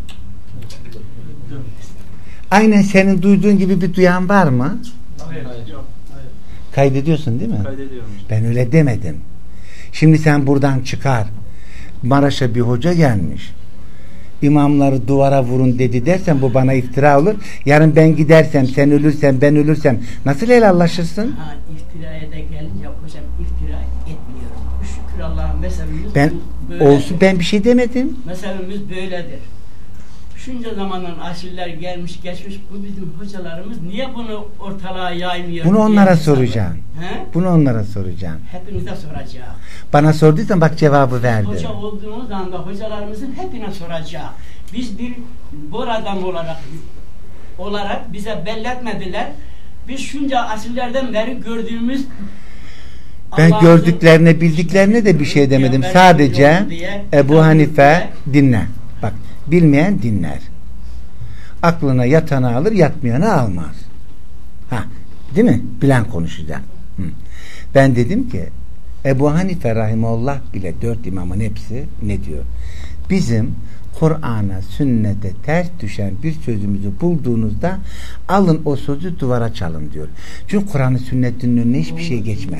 Aynen senin duyduğun gibi bir duyan var mı? Hayır. Yok. Hayır. Kaydediyorsun değil mi? Kaydediyorum. Ben öyle demedim. Şimdi sen buradan çıkar. Maraş'a bir hoca gelmiş. İmamları duvara vurun dedi dersen bu bana iftira olur. Yarın ben gidersem, sen ölürsen, ben ölürsem nasıl helallaşırsın? Ha, iftiraya da gelince hocam iftira etmiyorum. Şükür Allah'ın mezhebimiz Ben böyledir. olsun, ben bir şey demedim. Mezhebimiz böyledir. Şunca zamanın asiller gelmiş geçmiş, bu bizim hocalarımız niye bunu ortalığa yaymıyor? Bunu onlara diye soracağım. He? Bunu onlara soracağım. Hepinize soracağım. Bana sorduysan bak cevabı verdi. Hoca olduğumuz anda hocalarımızın hepine soracağım. Biz bir bor adam olarak bize belletmediler. Biz şunca asillerden beri gördüğümüz Ben Allah'ın gördüklerine, bildiklerine de bir şey demedim. Sadece Ebu Hanife dinle. Bak, bilmeyen dinler. Aklına yatanı alır, yatmayanı almaz. Ha, değil mi? Bilen konuşacak. Hı. Ben dedim ki Ebu Hanife rahimullah bile 4 imamın hepsi ne diyor? Bizim Kur'an'a, sünnete ters düşen bir sözümüzü bulduğunuzda alın o sözü duvara çalın diyor. Çünkü Kur'an'ın sünnetinin önüne hiçbir şey geçmez.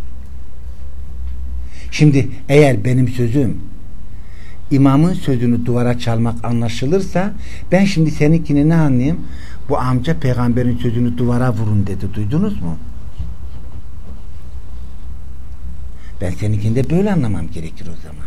Şimdi eğer benim sözüm imamın sözünü duvara çalmak anlaşılırsa ben şimdi seninkini ne anlayayım? Bu amca peygamberin sözünü duvara vurun dedi. Duydunuz mu? Ben seninkini de böyle anlamam gerekir o zaman.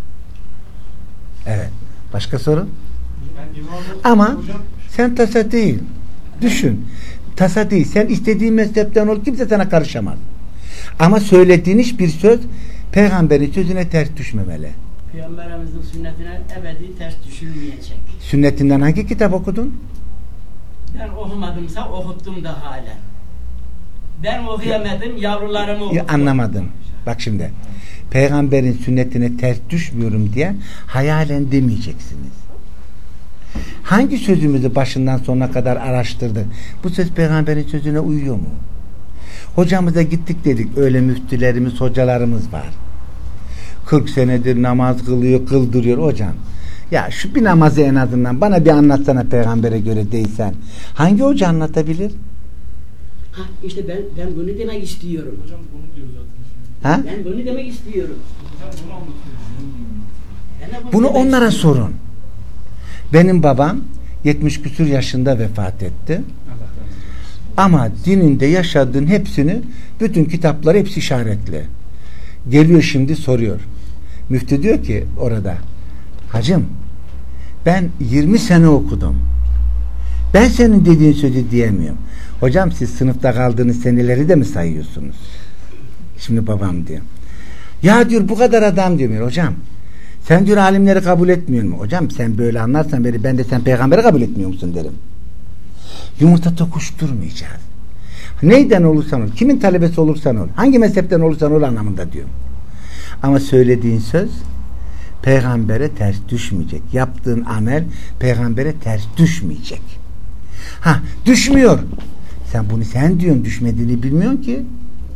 Evet. Başka soru? Ama sen tasa değil. Düşün. Tasa değil. Sen istediğin mezhepten ol. Kimse sana karışamaz. Ama söylediğin hiçbir söz peygamberin sözüne ters düşmemeli. Peygamberimizin sünnetine ebedi ters düşülmeyecek. Sünnetinden hangi kitap okudun? Ben okumadımsa okuttum da halen. Ben okuyamadım, yavrularımı okudum. Anlamadım. Bak şimdi. Peygamberin sünnetine ters düşmüyorum diye hayalen demeyeceksiniz. Hangi sözümüzü başından sonuna kadar araştırdık? Bu söz peygamberin sözüne uyuyor mu? Hocamıza gittik dedik. Öyle müftülerimiz, hocalarımız var. 40 senedir namaz kılıyor, kıldırıyor hocam. Ya şu bir namazı en azından bana bir anlatsana peygambere göre değilsen. Hangi hoca anlatabilir? Ha, işte ben bunu demek istiyorum. Hocam bunu diyor zaten. Ha? Ben bunu demek istiyorum. Hocam bunu anlatıyor. Bunu onlara sorun. Benim babam 70 küsur yaşında vefat etti. Ama dininde yaşadığın hepsini, bütün kitaplar hepsi işaretli. Geliyor şimdi soruyor. Müftü diyor ki orada, hacım ben 20 sene okudum. Ben senin dediğin sözü diyemiyorum. Hocam siz sınıfta kaldığınız seneleri de mi sayıyorsunuz? Şimdi babam diyor. Ya diyor bu kadar adam diyor. Hocam Sen diyor alimleri kabul etmiyor mu? Hocam sen böyle anlarsan beni, ben de sen peygamberi kabul etmiyor musun derim. Yumurta tokuşturmayacağız. Neyden olursan ol, kimin talebesi olursan ol, hangi mezhepten olursan ol anlamında diyorum. Ama söylediğin söz peygambere ters düşmeyecek. Yaptığın amel peygambere ters düşmeyecek. Ha, düşmüyor. Sen diyorsun, düşmediğini bilmiyorsun ki.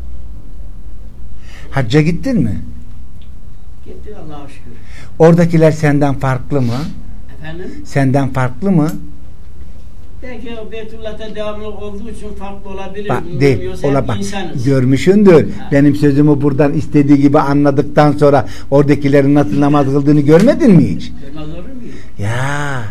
Hacca gittin mi? Gitti Allah'a şükür. Oradakiler senden farklı mı? Efendim? Senden farklı mı? Belki o Beytullah'ta devamlı olduğu için farklı olabilir. Bak, değil. Yoksa Bak, insanız. görmüşündür. Ha. Benim sözümü buradan istediği gibi anladıktan sonra oradakilerin nasıl namaz kıldığını görmedin mi hiç? Görmez olur muyum? Ya.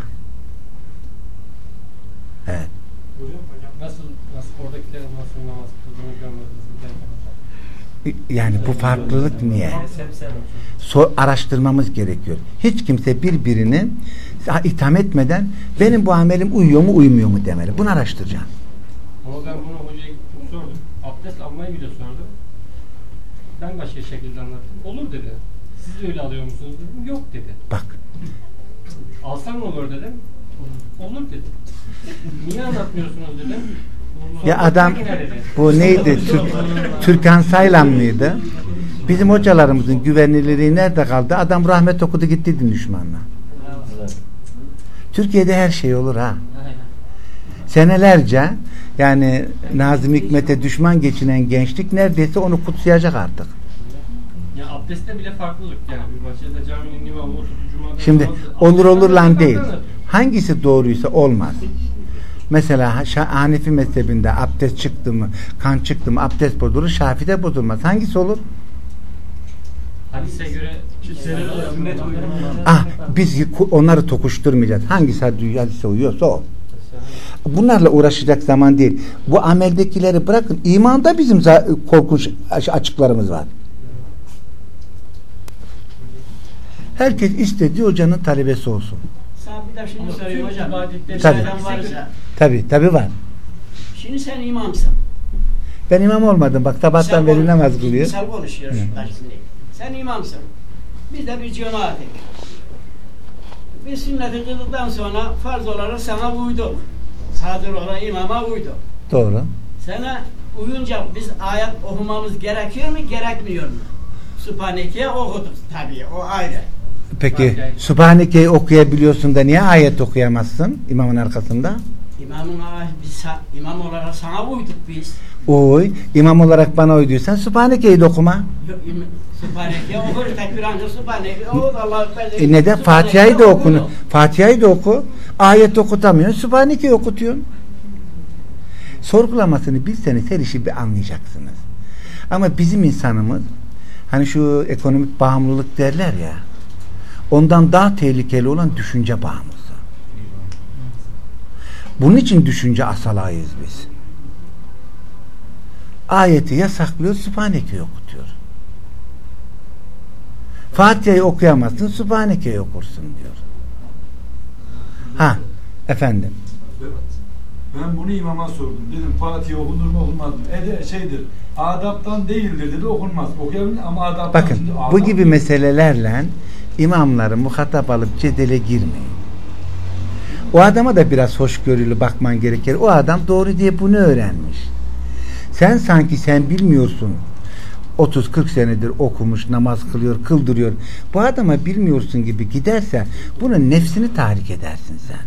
Evet. Hocam nasıl oradakilerin nasıl namaz kıldığını görmediniz derken? Yani bu farklılık niye? Araştırmamız gerekiyor. Hiç kimse birbirini itham etmeden benim bu amelim uyuyor mu uyumuyor mu demeli. Bunu araştıracaksın. Ama ben bunu hocaya gittim sordum. Abdest almayı bile sordum. Ben başka şekilde anlattım. Olur dedi. Siz öyle alıyor musunuz dedim. Yok dedi. Bak. Alsam olur dedim. Olur dedi. Niye anlatmıyorsunuz dedim. Ya adam bu neydi? Türkan Saylan mıydı? Bizim hocalarımızın güvenilirliği nerede kaldı? Adam rahmet okudu gitti din düşmanına. Türkiye'de her şey olur ha. Senelerce yani Nazım Hikmet'e düşman geçinen gençlik neredeyse onu kutsayacak artık. Ya abdestte bile farklılık yani. Bir bahçede caminin imamı oturdu cumada. Şimdi olur lan değil. Hangisi doğruysa olmaz. Mesela Hanefi mezhebinde abdest çıktı mı, kan çıktı mı abdest bozulur, Şafi'de bozulmaz. Hangisi olur? Hadise göre biz onları tokuşturmayacağız. Hangisi hadise uyuyorsa o. Bunlarla uğraşacak zaman değil. Bu ameldekileri bırakın. İmanda bizim korkunç açıklarımız var. Herkes istediği hocanın talebesi olsun. Sana bir de şunu söyleyeyim hocam. Tabii var. Şimdi sen imamsın. Ben imam olmadım. Bak sabahtan beri namaz kılıyor. Misal konuşuyoruz şimdi. Sen imamsın. Biz de bir cemaatik. Biz sünneti kıldıktan sonra farz olarak sana uyduk. Sadır olan imama uyduk. Doğru. Sana uyunca biz ayet okumamız gerekiyor mu, gerekmiyor mu? Sübhaneke'yi okuduk tabii, o ayrı. Peki Sübhaneke'yi okuyabiliyorsun da niye ayet okuyamazsın imamın arkasında? İmam olarak sana uyduk biz. Oy, imam olarak bana uyduysan Sübhaneke'yi de okuma. Sübhaneke'yi okur, tekbir ancak Sübhaneke'yi okur, Allah'a ekber. Neden? Fatiha'yı da okunu. Fatiha'yı da oku. Ayet okutamıyorsun, Sübhaneke'yi okutuyorsun. Sorgulamasını bilseniz her işi bir anlayacaksınız. Ama bizim insanımız hani şu ekonomik bağımlılık derler ya, ondan daha tehlikeli olan düşünce bağımlısı. Bunun için düşünce asalayız biz. Ayeti yasaklıyor, Sübhaneke'yi okutuyor. Fatiha'yı okuyamazsın, Sübhaneke'yi okursun diyor. Ha, efendim. Ben bunu imama sordum. Dedim Fatiha okunur mu okunmaz mı? Adaptan değildir dedi, okunmaz. Okuyabilir ama adaptan. Bakın bu gibi meselelerle imamları muhatap alıp cedele girmeyin. O adama da biraz hoşgörülü bakman gerekir. O adam doğru diye bunu öğrenmiş. Sen sanki sen bilmiyorsun. 30-40 senedir okumuş, namaz kılıyor, kıldırıyor. Bu adama bilmiyorsun gibi giderse bunun nefsini tahrik edersin sen.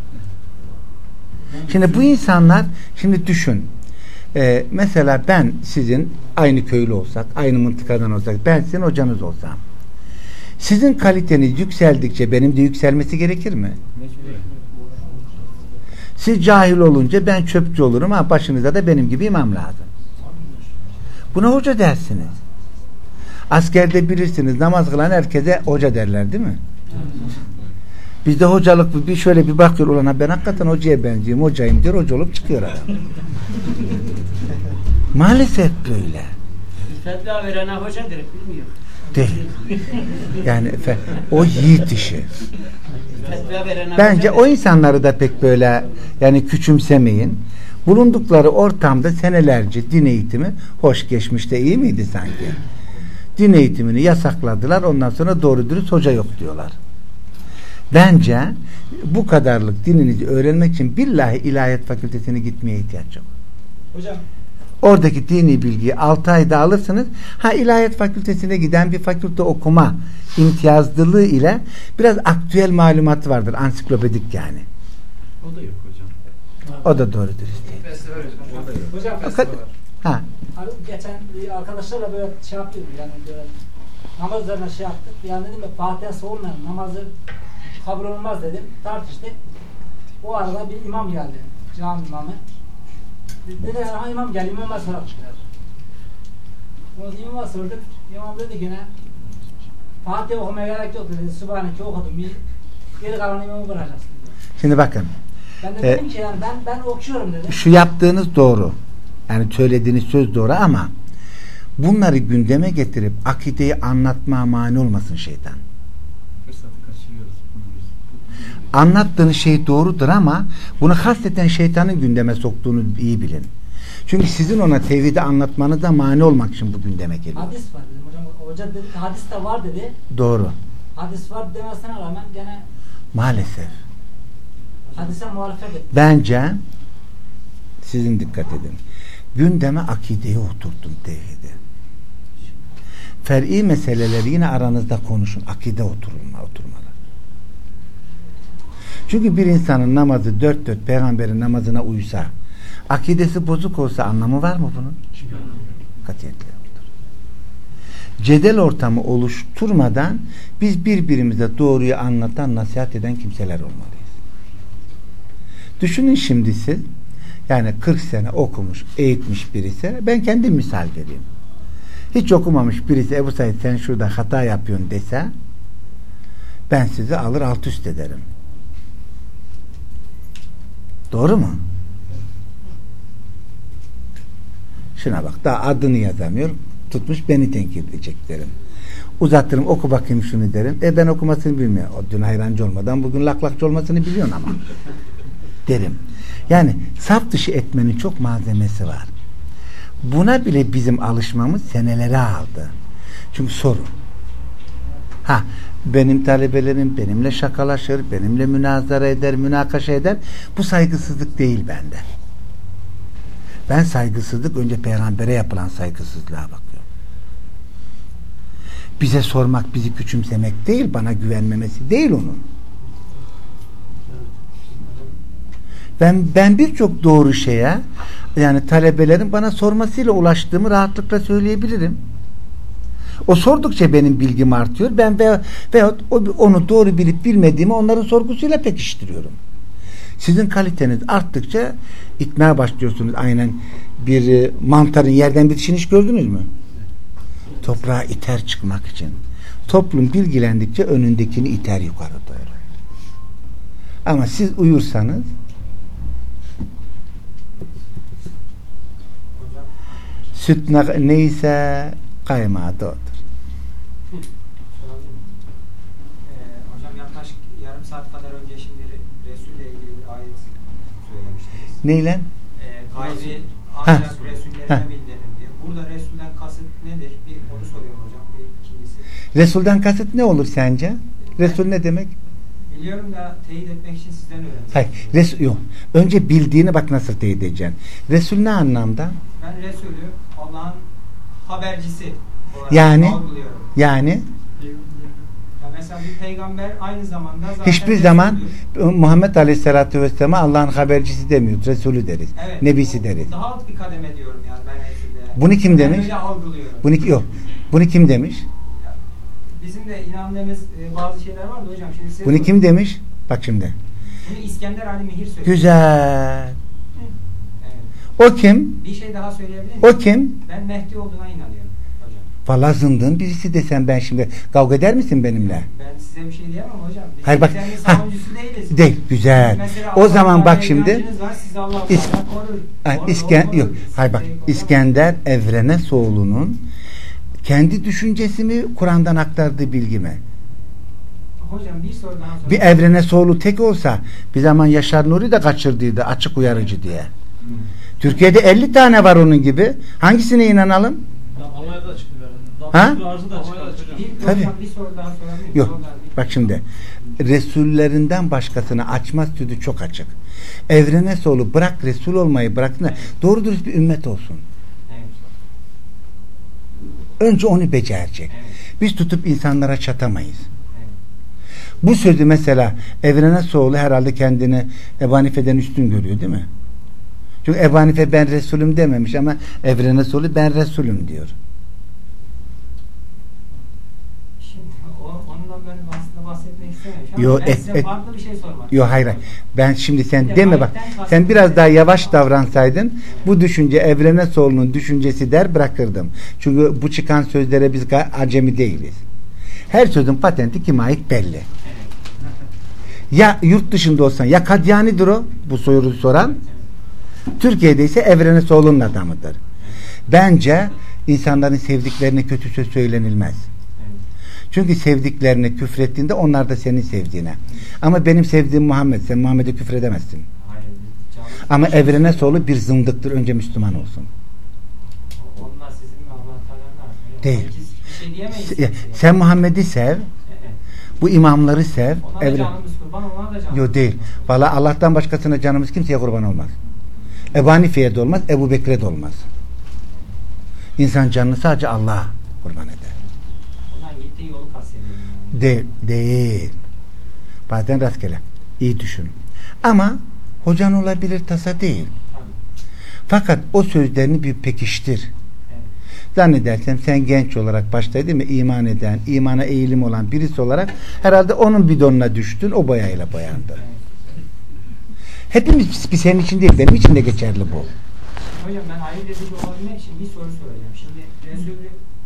Şimdi bu insanlar, şimdi düşün. Mesela ben sizin aynı köylü olsak, aynı mıntıkadan olsak, ben sizin hocanız olsam. Sizin kaliteniz yükseldikçe benim de yükselmesi gerekir mi? Siz cahil olunca ben çöpçü olurum ama başınıza da benim gibi imam lazım. Buna hoca dersiniz. Askerde bilirsiniz namaz kılan herkese hoca derler değil mi? Bizde hocalık bir şöyle bir bakıyor olana ben hakikaten hocaya benziyorum, hocayım diyor, hoca olup çıkıyor adam. Maalesef böyle. Fetva verene hocadır, bilmiyor. Değil. Yani o yiğit işi. Fetva bence o insanları da pek böyle yani küçümsemeyin. Bulundukları ortamda senelerce din eğitimi hoş geçmiş de iyi miydi sanki? din eğitimini yasakladılar. Ondan sonra doğru dürüst hoca yok diyorlar. Bence bu kadarlık dininizi öğrenmek için billahi ilahiyat fakültesine gitmeye ihtiyaç yok. Hocam Oradaki dini bilgiyi 6 ayda alırsınız. İlahiyat fakültesine giden bir fakülte okuma imtiyazlılığı ile biraz aktüel malumat vardır. Ansiklopedik yani. O da yok hocam. O da doğru dürüst değil. hocam Fakat, ha. Hani geçen arkadaşlarla böyle şey yapıyorduk yani böyle namaz üzerine şey yaptık. Yani dedim ya Fatiha'sı olmayan namazı kabul olmaz dedim. Tartıştık. O arada bir imam geldi. Cami imamı. Dedi ha imam gel imama sorak çıkar. O imama sorduk. İmam dedi ki ne? Fatiha okumaya gerek yok dedi. Sübhaneke okudum. Geri kalan imamı bırakacaksın dedi. Şimdi bakın. Ben de dedim ki yani ben okuyorum dedim. Şu yaptığınız doğru. Yani söylediğiniz söz doğru ama bunları gündeme getirip akideyi anlatmaya mani olmasın şeytan. Fırsatı kaçırıyoruz. Anlattığınız şey doğrudur ama bunu kasteten şeytanın gündeme soktuğunu iyi bilin. Çünkü sizin ona tevhidi anlatmanıza mani olmak için bu gündeme geliyor. Hadis var dedim hocam. Hoca dedi ki hadis de var dedi. Doğru. Hadis var demesine rağmen gene Maalesef. hadise muhalefet etti. Bence sizin dikkat edin. Gündeme akideyi oturtun, tevhidi. Fer'i meseleleri yine aranızda konuşun. Akide oturmalı. Çünkü bir insanın namazı dört peygamberin namazına uysa, akidesi bozuk olsa anlamı var mı bunun? Katiyetle yoktur. Cedel ortamı oluşturmadan biz birbirimize doğruyu anlatan, nasihat eden kimseler olmalıyız. Düşünün şimdi siz, yani 40 sene okumuş, eğitmiş birisi, ben kendim misal vereyim. Hiç okumamış birisi Ebu Said sen şurada hata yapıyorsun dese, ben sizi alır alt üst ederim. Doğru mu? Şuna bak, daha adını yazamıyor, tutmuş beni tenkit edecek derim. Uzatırım, oku bakayım şunu derim. Ben okumasını bilmiyorum. O dün hayrancı olmadan bugün laklakçı olmasını biliyorsun ama derim. Yani saf dışı etmenin çok malzemesi var. Buna bile bizim alışmamız seneleri aldı. Çünkü sorun. Benim talebelerim benimle şakalaşır, benimle münazara eder, münakaşa eder. Bu saygısızlık değil bende. Ben saygısızlık önce peygambere yapılan saygısızlığa bakıyorum. Bize sormak, bizi küçümsemek değil, bana güvenmemesi değil onun. Ben birçok doğru şeye, yani talebelerin bana sormasıyla ulaştığımı rahatlıkla söyleyebilirim. O sordukça benim bilgim artıyor. Ben veyahut onu doğru bilip bilmediğimi onların sorgusuyla pekiştiriyorum. Sizin kaliteniz arttıkça itmeye başlıyorsunuz. Aynen bir mantarın yerden bitişini hiç gördünüz mü? Toprağa iter çıkmak için. Toplum bilgilendikçe önündekini iter yukarı doğru. Ama siz uyursanız süt neyse kaymağı da odur. Hocam yaklaşık yarım saat kadar önce şimdi Resul'le ilgili bir ayet söylemiştiniz. Neyle? Gaybi ancak Resullerine bildirin diye. Burada Resul'den kasıt nedir? Bir onu soruyorum hocam. Bir ikincisi. Resul'den kasıt ne olur sence? Resul ne demek? Biliyorum da teyit etmek için sizden öğrendim. Hayır. Yok. Önce bildiğini bak nasıl teyit edeceksin. Resul ne anlamda? Ben Resul'ü Allah'ın habercisi olarak algılıyorum. Yani mesela bir peygamber aynı zamanda zaten hiçbir zaman Muhammed Aleyhisselatü Vesselam'a Allah'ın habercisi demiyoruz. Resulü deriz. Evet, Nebisi deriz. Daha alt bir kademe diyorum yani ben Resul'e. Bunu kim demiş? Öyle algılıyorum. Bunu kim demiş? Bizim de inandığımız bazı şeyler var da hocam. Şimdi bunu kim demiş? Bak şimdi. Bunu İskender Ali Mihir söylüyor. Güzel. Evet. O kim? Bir şey daha söyleyebilir miyim? O kim? Ben Mehdi olduğuna inanıyorum hocam. Vallahi zındığın birisi desem ben şimdi kavga eder misin benimle? Ben size bir şey diyemem hocam. Biz hayır bak. değiliz. Değil. Güzel. O zaman bak şimdi İskender Evrenesoğlu'nun kendi düşüncesi mi, Kur'an'dan aktardığı bilgi mi? Hocam bir soru daha sorayım. Bir Evrenesoğlu tek olsa bir zaman Yaşar Nuri de kaçırdıydı açık uyarıcı diye. Türkiye'de 50 tane var onun gibi. Hangisine inanalım? Almanya'da çıktı. Ha? Tabii. Bir soru daha sorabilir miyim? Yok. Bak şimdi. Resullerinden başkasını açmaz sözü çok açık. Evrene solu bırak Resul olmayı bıraksın da doğru dürüst bir ümmet olsun. Evet. Önce onu becerecek. Evet. Biz tutup insanlara çatamayız. Evet. Bu sözü mesela evrene solu herhalde kendini Ebu Hanife'den üstün görüyor değil mi? Çünkü Ebu Hanife ben Resulüm dememiş ama evrene solu ben Resulüm diyor. Şimdi ondan ben aslında bahsetmek istemiyorum. Yo, Ben size farklı bir şey sormak Yok hayır. Ben şimdi sen Bir de deme bak. gayetten Sen biraz daha yavaş kastım. davransaydın bu düşünce evrene solunun düşüncesi der bırakırdım. Çünkü bu çıkan sözlere biz acemi değiliz. Her sözün patenti kime ait belli. Ya yurt dışında olsan ya Kadyani'dir o bu soruyu soran. Türkiye'de ise evrene solunun adamıdır. Bence insanların sevdiklerine kötü söz söylenilmez. Çünkü sevdiklerini küfrettiğinde onlar da senin sevdiğine. Ama benim sevdiğim Muhammed, sen Muhammed'e küfredemezsin. Ama evrene solu bir zındıktır. Önce Müslüman olsun. Onlar sizin mi Allah Teala'nın? Değil. Bir şey diyemeyiz. Sen Muhammed'i sev. Bu imamları sev. Ona da canımız kurban, ona da canımız. Yok değil. Vallahi Allah'tan başkasına canımız kimseye kurban olmaz. Ebu Hanife'ye de olmaz, Ebu Bekir'e de olmaz. İnsan canını sadece Allah'a kurban eder. Onlar gittiği yolu kastediyor. Değil. Bazen rastgele. İyi düşün. Ama hocan olabilir, tasa değil. Tabii. Fakat o sözlerini bir pekiştir. Evet. Zannedersem sen genç olarak başta değil mi? İman eden, imana eğilim olan birisi olarak herhalde onun bidonuna düştün, o boyayla boyandı. Evet. Hepimiz senin için değil, benim için de geçerli bu. Hocam ben ayırt edici olabilmek için bir soru soracağım. Şimdi Resulü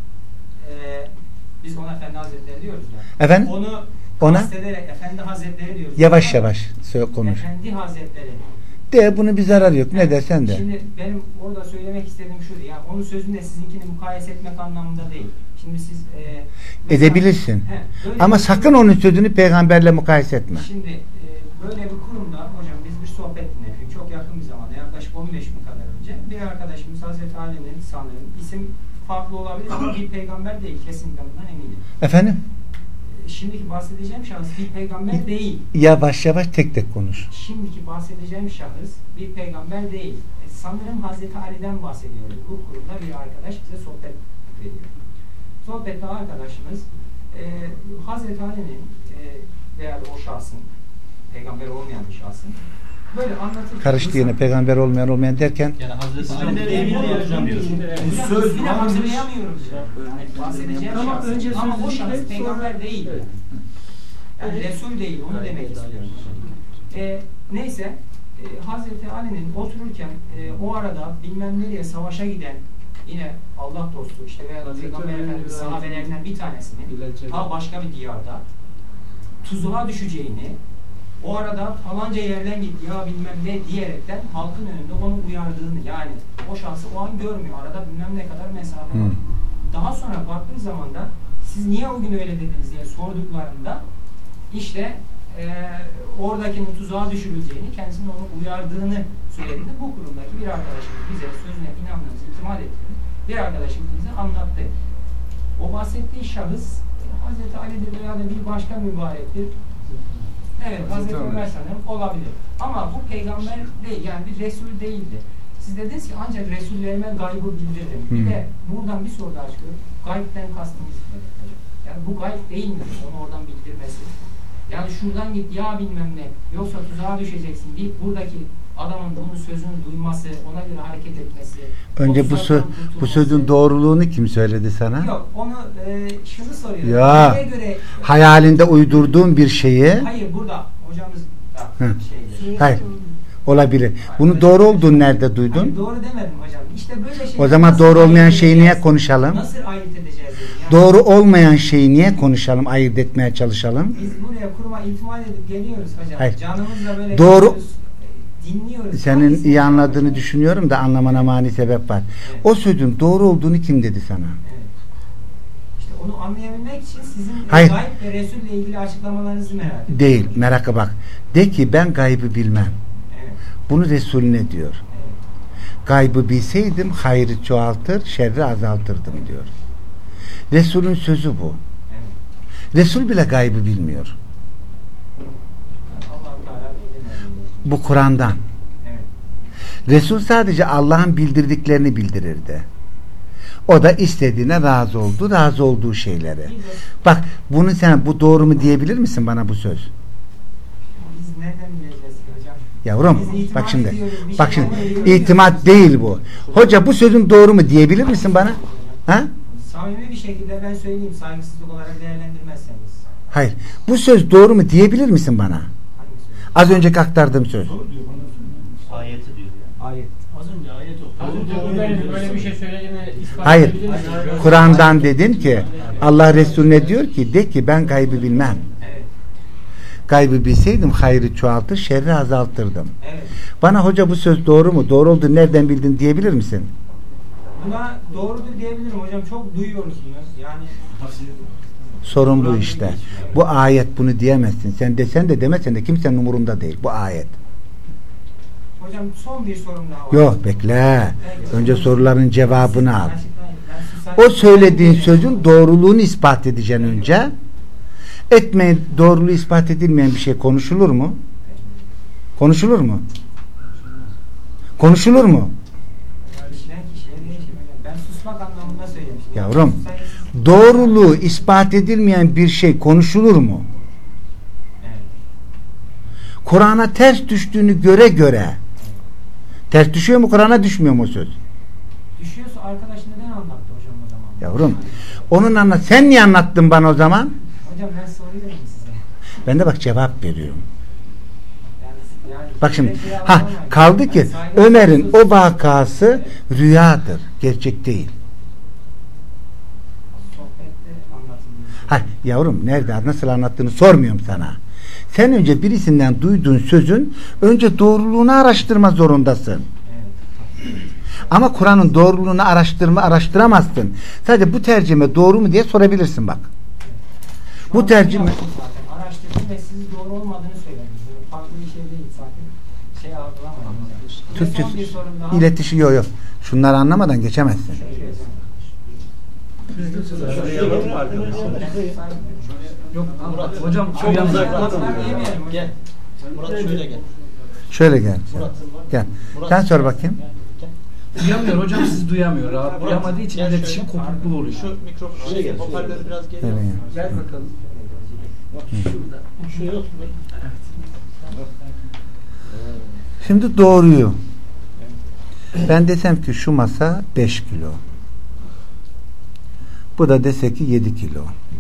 biz ona Efendi Hazretleri diyoruz ya. Efendim? Onu kastederek Efendi Hazretleri diyoruz. Yavaş yavaş konuş. Efendi Hazretleri. De bunu bir zarar yok. Ne dersen de. Şimdi benim orada söylemek istediğim şuydu. Yani onun sözünle sizinkini mukayese etmek anlamında değil. Şimdi siz edebilirsin. Ama sakın onun sözünü peygamberle mukayese etme. Şimdi böyle bir kurumda hocam biz bir sohbet dinledik. Çok yakın bir zamanda, yaklaşık 15 gün kadar önce. Bir arkadaşımız Hazreti Ali'nin sanırım isim farklı olabilir ama bir peygamber değil. Kesinlikle bundan eminim. Efendim? Şimdiki bahsedeceğim şahıs bir peygamber değil. Yavaş yavaş tek tek konuş. Şimdiki bahsedeceğim şahıs bir peygamber değil. Sanırım Hazreti Ali'den bahsediyoruz. Bu kurumda bir arkadaş bize sohbet veriyor. Sohbette arkadaşımız Hazreti Ali'nin veya o şahsın, peygamber olmayan bir şahsın böyle anlatırken... Karıştı yine peygamber olmayan derken... Yani Hazreti Ali değil hocam diyorsun. Bu söz yine hatırlayamıyorum. Bahsedeceğim şahs. Ama o şahıs peygamber değil. Yani Resul değil. Onu demek istiyorum. Neyse Hazreti Ali'nin otururken o arada bilmem nereye savaşa giden yine Allah dostu işte veya Peygamber Efendimiz sahabelerinden bir tanesinin ta başka bir diyarda tuzağa düşeceğini o arada falanca yerden git ya bilmem ne diyerekten halkın önünde onu uyardığını yani o şahsı o an görmüyor. Arada bilmem ne kadar mesafe var. Daha sonra baktığı zaman da siz niye o gün öyle dediniz diye sorduklarında işte oradakinin tuzağa düşürüleceğini, kendisinin onu uyardığını söylediğinde bu kurumdaki bir arkadaşımız bize sözüne inanmamızı itimat ettiğini bir arkadaşımız bize anlattı. O bahsettiği şahıs Hazreti Ali'dir veya da bir başka mübarektir. Evet, Hazreti Ömer sanırım olabilir. Ama bu peygamber değil, yani bir Resul değildi. Siz dediniz ki ancak Resullerime gaybı bildirdim. Bir de buradan bir soru daha çıkıyor. Gaybden kastımız ne? Yani bu gayb değil mi? Onu oradan bildirmesi. Yani şuradan git ya bilmem ne, yoksa tuzağa düşeceksin deyip buradaki adamın bunun sözünü duyması, ona göre hareket etmesi. Önce bu sözün doğruluğunu kim söyledi sana? Yok, onu şunu soruyorum. Ya, neye göre, hayalinde uydurduğun bir şeyi. Hayır, burada hocamız da şeydir. Hayır, olabilir. Bunu doğru olduğunu nerede duydun? Hayır, doğru demedim hocam. İşte böyle şey. O zaman doğru olmayan şeyi niye konuşalım? Nasıl ayırt edeceğiz? Yani, doğru olmayan şeyi niye konuşalım, ayırt etmeye çalışalım? Biz buraya kuruma itimat edip geliyoruz hocam. Hayır. Canımızla böyle doğru dinliyoruz. Senin iyi anladığını düşünüyorum da anlamana mani sebep var. Evet. O sözün doğru olduğunu kim dedi sana? Evet. İşte onu anlayabilmek için sizin hayır. Gayb ve Resul'le ilgili açıklamalarınızı merak ediyorum. Değil, meraka bak. De ki ben gaybı bilmem. Evet. Bunu Resulüne diyor. Evet. Gaybı bilseydim hayrı çoğaltır, şerri azaltırdım diyor. Resul'ün sözü bu. Resul bile gaybı bilmiyor. Bu Kur'an'dan. Resul sadece Allah'ın bildirdiklerini bildirirdi. O da istediğine razı oldu, razı olduğu şeyleri. Bak, bunu sen, bu doğru mu diyebilir misin bana bu söz? Biz nereden bileceğiz hocam? Yavrum, Biz bak şimdi. ediyoruz, bir Bak şey şimdi. yapıyoruz. İtimat değil bu. Hoca bu sözün doğru mu diyebilir misin bana? Ha? Samimi bir şekilde ben söyleyeyim, saygısızlık olarak değerlendirmezseniz. Hayır. Bu söz doğru mu diyebilir misin bana? Az önceki aktardığım söz. Ayeti diyor. Ayet. Az önce ayet okudu. Az önce böyle bir şey söylediğini ispat Hayır. edebilir misin? Kur'an'dan dedin ki, Allah Resulüne diyor ki, de ki ben gaybı bilmem. Evet. Gaybı bilseydim hayrı çoğaltır, şerri azaltırdım. Evet. Bana hoca bu söz doğru mu? Doğru olduğunu nereden bildin diyebilir misin? Buna doğrudur diyebilirim hocam. Çok duyuyoruz bunu. Yani Sorun bu işte. Bu ayet bunu diyemezsin. Sen desen de demesen de kimsenin umurunda değil. Bu ayet. hocam son bir sorum daha var. Yok, bekle. Önce soruların cevabını al. Ben O söylediğin sözün doğruluğunu ispat edeceksin önce. Etmeyin, doğruluğu ispat edilmeyen bir şey konuşulur mu? Konuşulur mu? Konuşulur mu? kişiden kişiye değişir hocam. Ben susmak anlamında söylemiştim. Yavrum, Susayım. doğruluğu ispat edilmeyen bir şey konuşulur mu? Evet. Kur'an'a ters düştüğünü göre ters düşüyor mu, Kur'an'a düşmüyor mu o söz? Düşüyorsa arkadaş neden anlattı hocam o zaman? Yavrum, onun anlat. Sen niye anlattın bana o zaman? Hocam ben soruyorum size. Ben de bak cevap veriyorum. Yani Bak şimdi, sürekli anlamayın. kaldı ki Yani saygısız- Ömer'in o vakası rüyadır, gerçek değil. Sohbette anlatılıyor. Ha yavrum, nerede, nasıl anlattığını sormuyorum sana. Sen önce birisinden duyduğun sözün önce doğruluğunu araştırma zorundasın. Ama Kur'an'ın doğruluğunu araştıramazsın. Sadece bu tercüme doğru mu diye sorabilirsin bak. Bu tercüme Zaten araştırdım ve siz doğru olmadığını söylediniz. Böyle farklı bir şey değil zaten. Şey algılamayın. Türkçe Son bir sorum daha. iletişim yok. Şunları anlamadan geçemezsin. Yok hocam çok Murat Diyemeyelim gel. Murat şöyle gel. Şöyle gel. Gel. Sen sor bakayım. duyamıyor hocam, siz duyamıyor. Rahat duyamadığı için Gel iletişim şöyle. kopukluğu oluyor. Şu mikrofonu şuraya gel. Hoparlörü biraz geri al. Öyle yani. Gel bakalım. Şurada. Şuraya otur. Şimdi doğruyu. Ben desem ki şu masa 5 kilo. Bu da dese ki 7 kilo.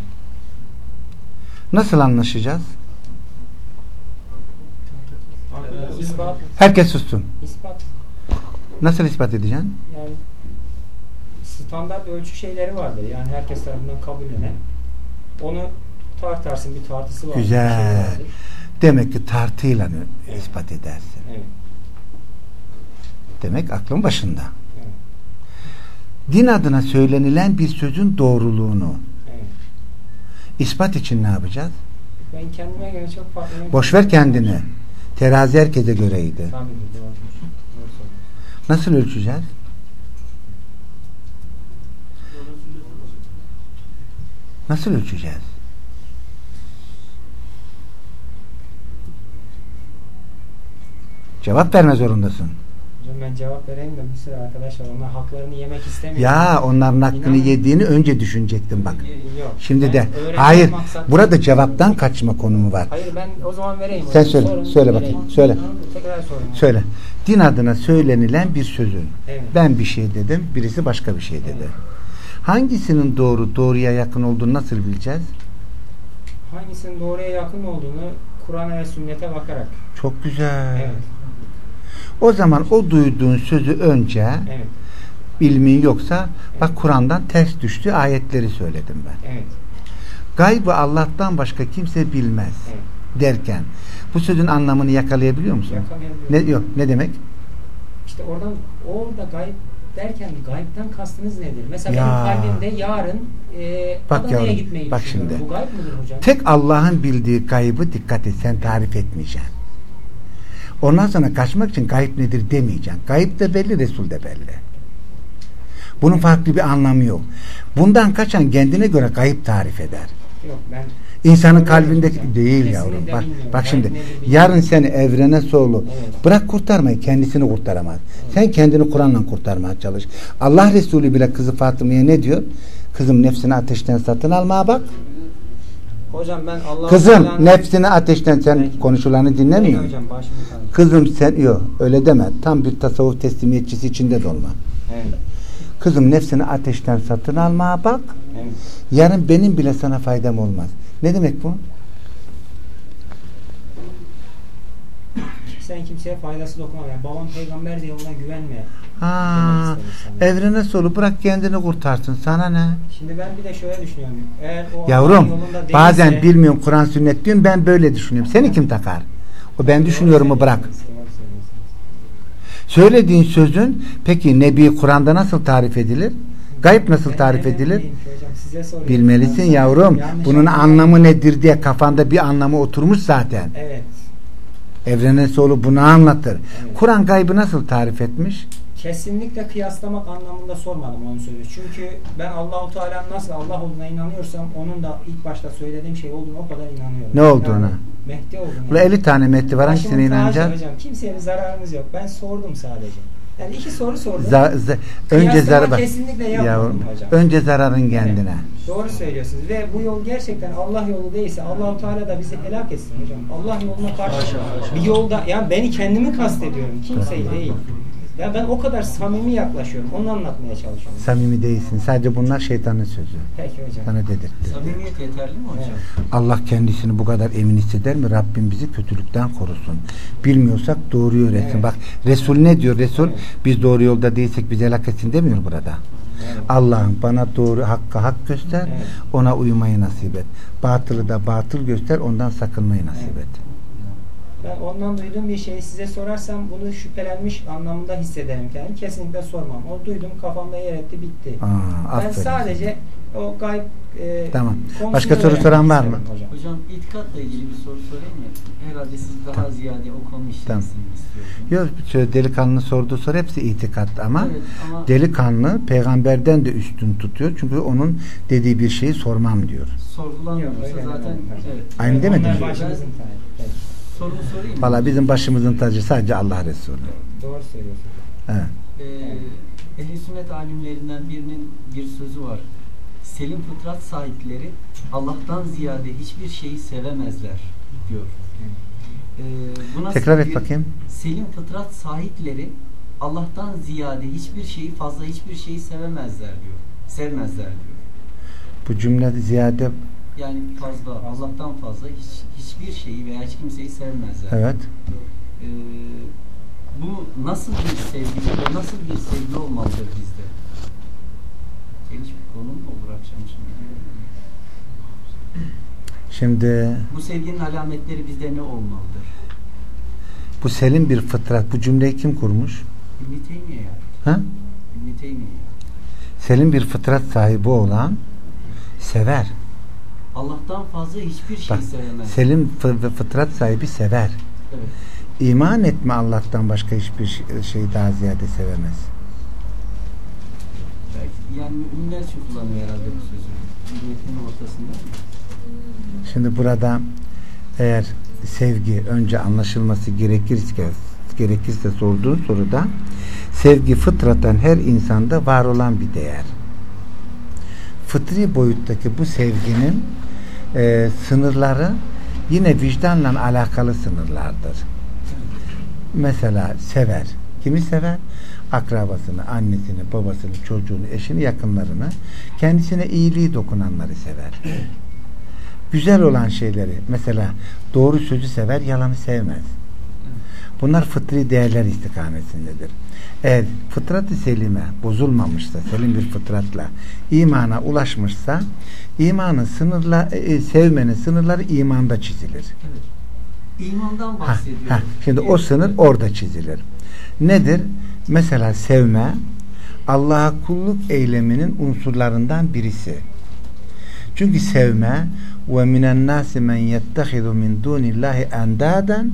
Nasıl anlaşacağız? İspat. Herkes sussun. İspat. Nasıl ispat edeceksin? Yani standart ölçü şeyleri vardır. Yani herkes tarafından kabullenen. Onu tartarsın, bir tartısı var. Güzel. Demek ki tartıyla ispat edersin. Evet. Demek aklın başında. Evet. Din adına söylenilen bir sözün doğruluğunu Evet. ispat için ne yapacağız? Ben kendime göre çok farklı. Boşver kendini. Terazi herkese göreydi. Tabii ki, doğru. Doğru söylüyorsun. Nasıl ölçeceğiz? Nasıl ölçeceğiz? Cevap verme zorundasın. Hocam ben cevap vereyim de bir sürü arkadaş var. Onlar haklarını yemek istemiyor. Ya onların hakkını İnanın. yediğini önce düşünecektim bak. Yok. Şimdi Ben de öğrenmek hayır, maksatlı- burada cevaptan kaçma konumu var. Hayır, ben o zaman vereyim. Sen hocam. söyle, Sorun, söyle vereyim. bakayım, söyle. Tekrar sorun. Söyle. Din adına söylenilen bir sözün. Evet. Ben bir şey dedim, birisi başka bir şey dedi. Evet. Hangisinin doğruya yakın olduğunu nasıl bileceğiz? Hangisinin doğruya yakın olduğunu Kur'an'a ve sünnete bakarak. Çok güzel. Evet. O zaman o duyduğun sözü önce Evet. ilmin yoksa bak Kur'an'dan ters düştüğü ayetleri söyledim ben. Evet. Gaybı Allah'tan başka kimse bilmez Evet. derken bu sözün anlamını yakalayabiliyor musun? Yakalayabiliyorum. Yok, ne demek? İşte orada gayb derken gaybden kastınız nedir? Mesela Ya. benim kalbimde yarın Bak Adana'ya yavrum, gitmeyi bak düşünüyorum. şimdi. Bu gayb midir hocam? Tek Allah'ın bildiği gaybı dikkat et, sen tarif etmeyeceksin. Ondan sonra kaçmak için gayb nedir demeyeceksin. Gayb de belli, Resul de belli. Bunun farklı bir anlamı yok. Bundan kaçan kendine göre kayıp tarif eder. Yok, ben İnsanın kalbindeki değil yavrum. Bak şimdi yarın seni evrene soğulu bırak kurtarmayı, kendisini kurtaramaz. Sen kendini Kur'an'la kurtarmaya çalış. Allah Resulü bile kızı Fatıma'ya ne diyor? Kızım nefsini ateşten satın almaya bak. Hocam ben Allah'ın kızım nefsini ateşten, sen konuşulanı dinlemiyor musun? Kızım sen yok öyle deme. Tam bir tasavvuf teslimiyetçisi içinde de olma. Evet. Kızım nefsini ateşten satın almaya bak. Evet. Yarın benim bile sana faydam olmaz. Ne demek bu? Sen kimseye faydası dokunma. Yani babam peygamber diye ona güvenme. Evrene solu bırak kendini kurtarsın. Sana ne? Şimdi ben bir de şöyle düşünüyorum. Eğer o yavrum değilse, bazen bilmiyorum Kur'an sünnet diyorum, ben böyle düşünüyorum. Seni kim takar? O ben düşünüyorumu bırak. Söylediğin sözün peki Nebi Kur'an'da nasıl tarif edilir? Gayb nasıl tarif edilir? Bilmelisin yavrum. Bunun anlamı nedir diye kafanda bir anlamı oturmuş zaten. Evet. Evrene solu bunu anlatır. Evet. Kur'an gaybı nasıl tarif etmiş? Kesinlikle kıyaslamak anlamında sormadım onu söylüyor. Çünkü ben Allahu Teala'nın nasıl Allah olduğuna inanıyorsam onun da ilk başta söylediğim şey olduğunu o kadar inanıyorum. Ne olduğuna? Yani, Mehdi olduğunu. Burada 50 tane Mehdi var, hangisine inanacaksın? Hocam kimseye bir zararımız yok. Ben sordum sadece. Yani 2 soru sordum. Önce zarar kesinlikle yapmadım hocam. Önce zararın kendine. Evet, doğru söylüyorsunuz. Ve bu yol gerçekten Allah yolu değilse Allahu Teala da bizi helak etsin hocam. Allah yoluna karşı bir yolda, yani beni kendimi kastediyorum. Kimseyi değil. Ya ben o kadar samimi yaklaşıyorum. Onu anlatmaya çalışıyorum. Samimi değilsin. Sadece bunlar şeytanın sözü. Peki hocam. Sana dedirtti. Samimiyet yeterli mi hocam? Evet. Allah kendisini bu kadar emin hisseder mi? Rabbim bizi kötülükten korusun. Bilmiyorsak doğruyu öğretsin. Evet. Bak Resul ne diyor? Resul biz doğru yolda değilsek bizi helak etsin demiyor burada. Evet. Allah'ım bana doğru hakkı hak göster. Evet. Ona uymayı nasip et. Batılı da batıl göster. Ondan sakınmayı nasip et. Ben ondan duyduğum bir şeyi size sorarsam bunu şüphelenmiş anlamında hissederim kendimi. Kesinlikle sormam. O duydum kafamda yer etti bitti. Ben sadece o gayb tamam. Başka soru soran var mı? Hocam itikatla ilgili bir soru sorayım mı? Herhalde siz daha ziyade o konu işlemesini istiyorsunuz. Yok, delikanlı sorduğu soru hepsi itikat ama, evet, ama delikanlı peygamberden de üstün tutuyor. Çünkü onun dediği bir şeyi sormam diyor. Sorgulanmıyorsa zaten evet. Aynı demedin mi? Sorumu sorayım mı? Valla bizim başımızın tacı sadece Allah Resulü. Doğru söylüyorsun. Evet. Ehl-i sünnet alimlerinden birinin bir sözü var. Selim fıtrat sahipleri Allah'tan ziyade hiçbir şeyi sevemezler diyor. Tekrar et bakayım. Selim fıtrat sahipleri Allah'tan ziyade hiçbir şeyi sevemezler diyor. Sevmezler diyor. Bu cümle ziyade yani fazla, Allah'tan fazla hiçbir şeyi veya hiç kimseyi sevmezler. Evet. Bu nasıl bir sevgi ve nasıl bir sevgi olmalıdır bizde? Geniş bir konu mu olur akşam şimdi? Bu sevginin alametleri bizde ne olmalıdır? Bu selim bir fıtrat. Bu cümleyi kim kurmuş? İbn-i Teymiye yani. Ha? İbn-i Teymiye. Selim bir fıtrat sahibi olan sever. Allah'tan fazla hiçbir şey sevemez. Selim fıtrat sahibi sever. Evet. İman etme Allah'tan başka hiçbir şey daha ziyade sevemez. Belki yani müminler için kullanıyor herhalde bu sözü. Metnin ortasında. Şimdi burada eğer sevgi önce anlaşılması gerekirse sorduğun soruda sevgi fıtraten her insanda var olan bir değer. Fıtri boyuttaki bu sevginin sınırları yine vicdanla alakalı sınırlardır. Mesela sever. Kimi sever? Akrabasını, annesini, babasını, çocuğunu, eşini, yakınlarını, kendisine iyiliği dokunanları sever. Güzel olan şeyleri, mesela doğru sözü sever, yalanı sevmez. Bunlar fıtri değerler istikametindedir. Eğer fıtrat-ı selime bozulmamışsa, selim bir fıtratla imana ulaşmışsa, imanın sevmenin sınırları imanda çizilir. Evet. İmandan bahsediyor. Şimdi o sınır orada çizilir. Nedir? Mesela sevme Allah'a kulluk eyleminin unsurlarından birisi. Çünkü sevme ve minen nasi men yettehizu min dunillahi endaden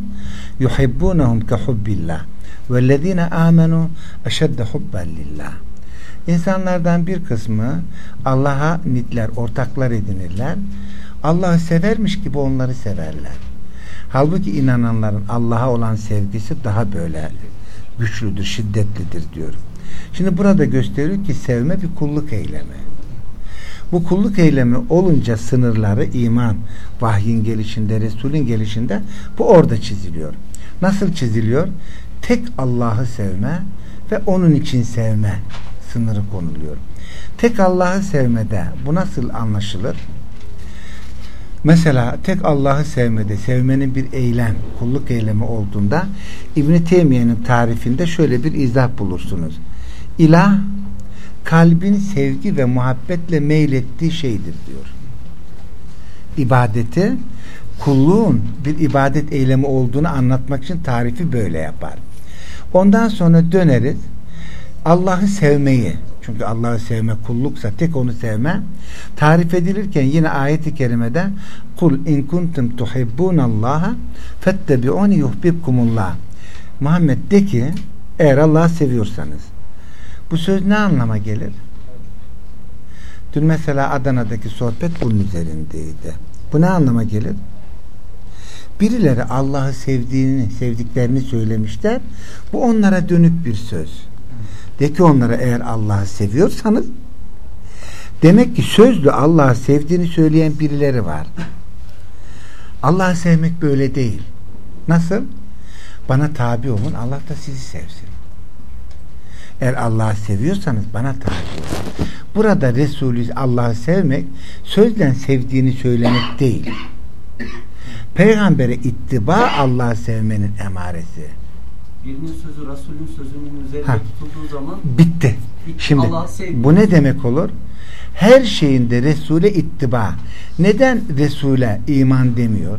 yuhibbunahum ke hubbillah vellezine amenu eşedde hubben lillah. İnsanlardan bir kısmı Allah'a nitler, ortaklar edinirler. Allah'ı severmiş gibi onları severler. Halbuki inananların Allah'a olan sevgisi daha böyle güçlüdür, şiddetlidir diyor. Şimdi burada gösteriyor ki sevme bir kulluk eylemi. Bu kulluk eylemi olunca sınırları iman, vahyin gelişinde, Resulün gelişinde bu orada çiziliyor. Nasıl çiziliyor? Tek Allah'ı sevme ve onun için sevme sınırı konuluyor. Tek Allah'ı sevmede bu nasıl anlaşılır? Mesela tek Allah'ı sevmede sevmenin bir eylem, kulluk eylemi olduğunda İbn-i Teymiye'nin tarifinde şöyle bir izah bulursunuz. İlah kalbin sevgi ve muhabbetle meylettiği şeydir diyor. İbadeti kulluğun bir ibadet eylemi olduğunu anlatmak için tarifi böyle yapar. Ondan sonra döneriz Allah'ı sevmeyi, çünkü Allah'ı sevme kulluksa tek onu sevme tarif edilirken yine ayet-i kerimede kul in kuntum tuhibbunallaha fettebi'uni yuhbibkumullah. Muhammed de ki eğer Allah'ı seviyorsanız. Bu söz ne anlama gelir? Dün mesela Adana'daki sohbet bunun üzerindeydi. Bu ne anlama gelir? Birileri Allah'ı sevdiklerini söylemişler. Bu onlara dönük bir söz. De ki onlara eğer Allah'ı seviyorsanız, demek ki sözlü Allah'ı sevdiğini söyleyen birileri var. Allah'ı sevmek böyle değil. Nasıl? Bana tabi olun, Allah da sizi sevsin. Eğer Allah'ı seviyorsanız bana tabi olun. Burada Resulü Allah'ı sevmek sözle sevdiğini söylemek değil. Peygambere ittiba Allah'ı sevmenin emaresi. Birinin sözü Resulün sözünün üzerinde tutulduğu zaman bitti. Şimdi bu ne demek olur? Her şeyinde Resul'e ittiba. Neden Resul'e iman demiyor?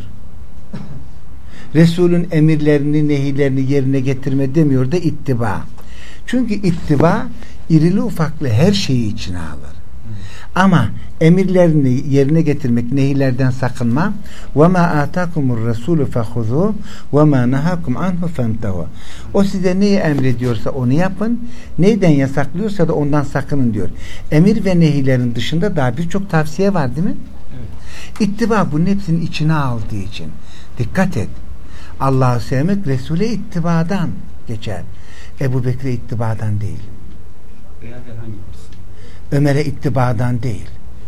Resul'ün emirlerini, nehirlerini yerine getirme demiyor da ittiba. Çünkü ittiba irili ufaklı her şeyi içine alır. Ama emirlerini yerine getirmek, nehirlerden sakınma. وَمَا آتَاكُمُ الرَّسُولُ فَخُذُوهُ وَمَا نَهَاكُمْ عَنْهُ فَانْتَهُ. O size neyi emrediyorsa onu yapın, neyden yasaklıyorsa da ondan sakının diyor. Emir ve nehirlerin dışında daha birçok tavsiye var değil mi? Evet. İttiba bunun hepsinin içine aldığı için. Dikkat et. Allah'ı sevmek Resul'e ittibadan geçer. Ebu Bekir'e ittibadan değil. Veya herhangi birisi. Ömer'e ittibadan değil.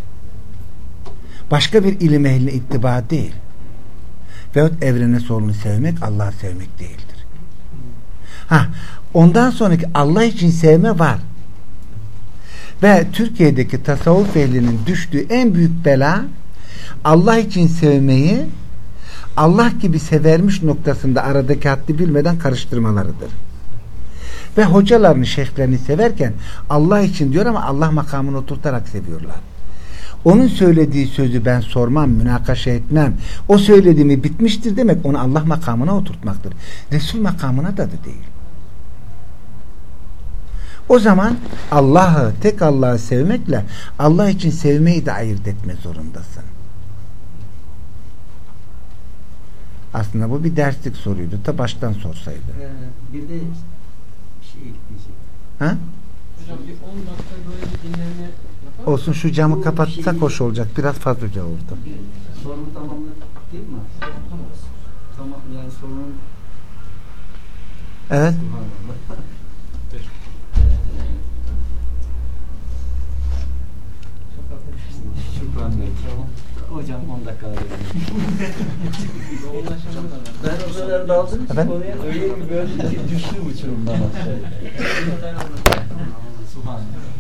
Başka bir ilim ehline ittiba değil. Veyahut evrene solunu sevmek Allah'ı sevmek değildir. Ondan sonraki Allah için sevme var. Ve Türkiye'deki tasavvuf ehlinin düştüğü en büyük bela Allah için sevmeyi Allah gibi severmiş noktasında aradaki haddi bilmeden karıştırmalarıdır. Ve hocalarını, şeyhlerini severken Allah için diyor ama Allah makamını oturtarak seviyorlar. Onun söylediği sözü ben sormam, münakaşa etmem. O söylediğimi bitmiştir demek onu Allah makamına oturtmaktır. Resul makamına da değil. O zaman Allah'ı, tek Allah'ı sevmekle Allah için sevmeyi de ayırt etme zorundasın. Aslında bu bir derslik soruydu. Ta baştan sorsaydı. Bir de şey ekleyecek. Hocam bir 10 dakika böyle bir dinlenme yapalım. Olsun, şu camı kapatsak hoş olacak. Biraz fazlaca oldu. Sorunu tamamladık değil mi? Tamam, yani sorunun evet. Şükran Bey. Hocam 10 dakika ben o kadar daldım ki konuya öyle bir böyle düştü uçurumdan aşağıya. Subhanallah.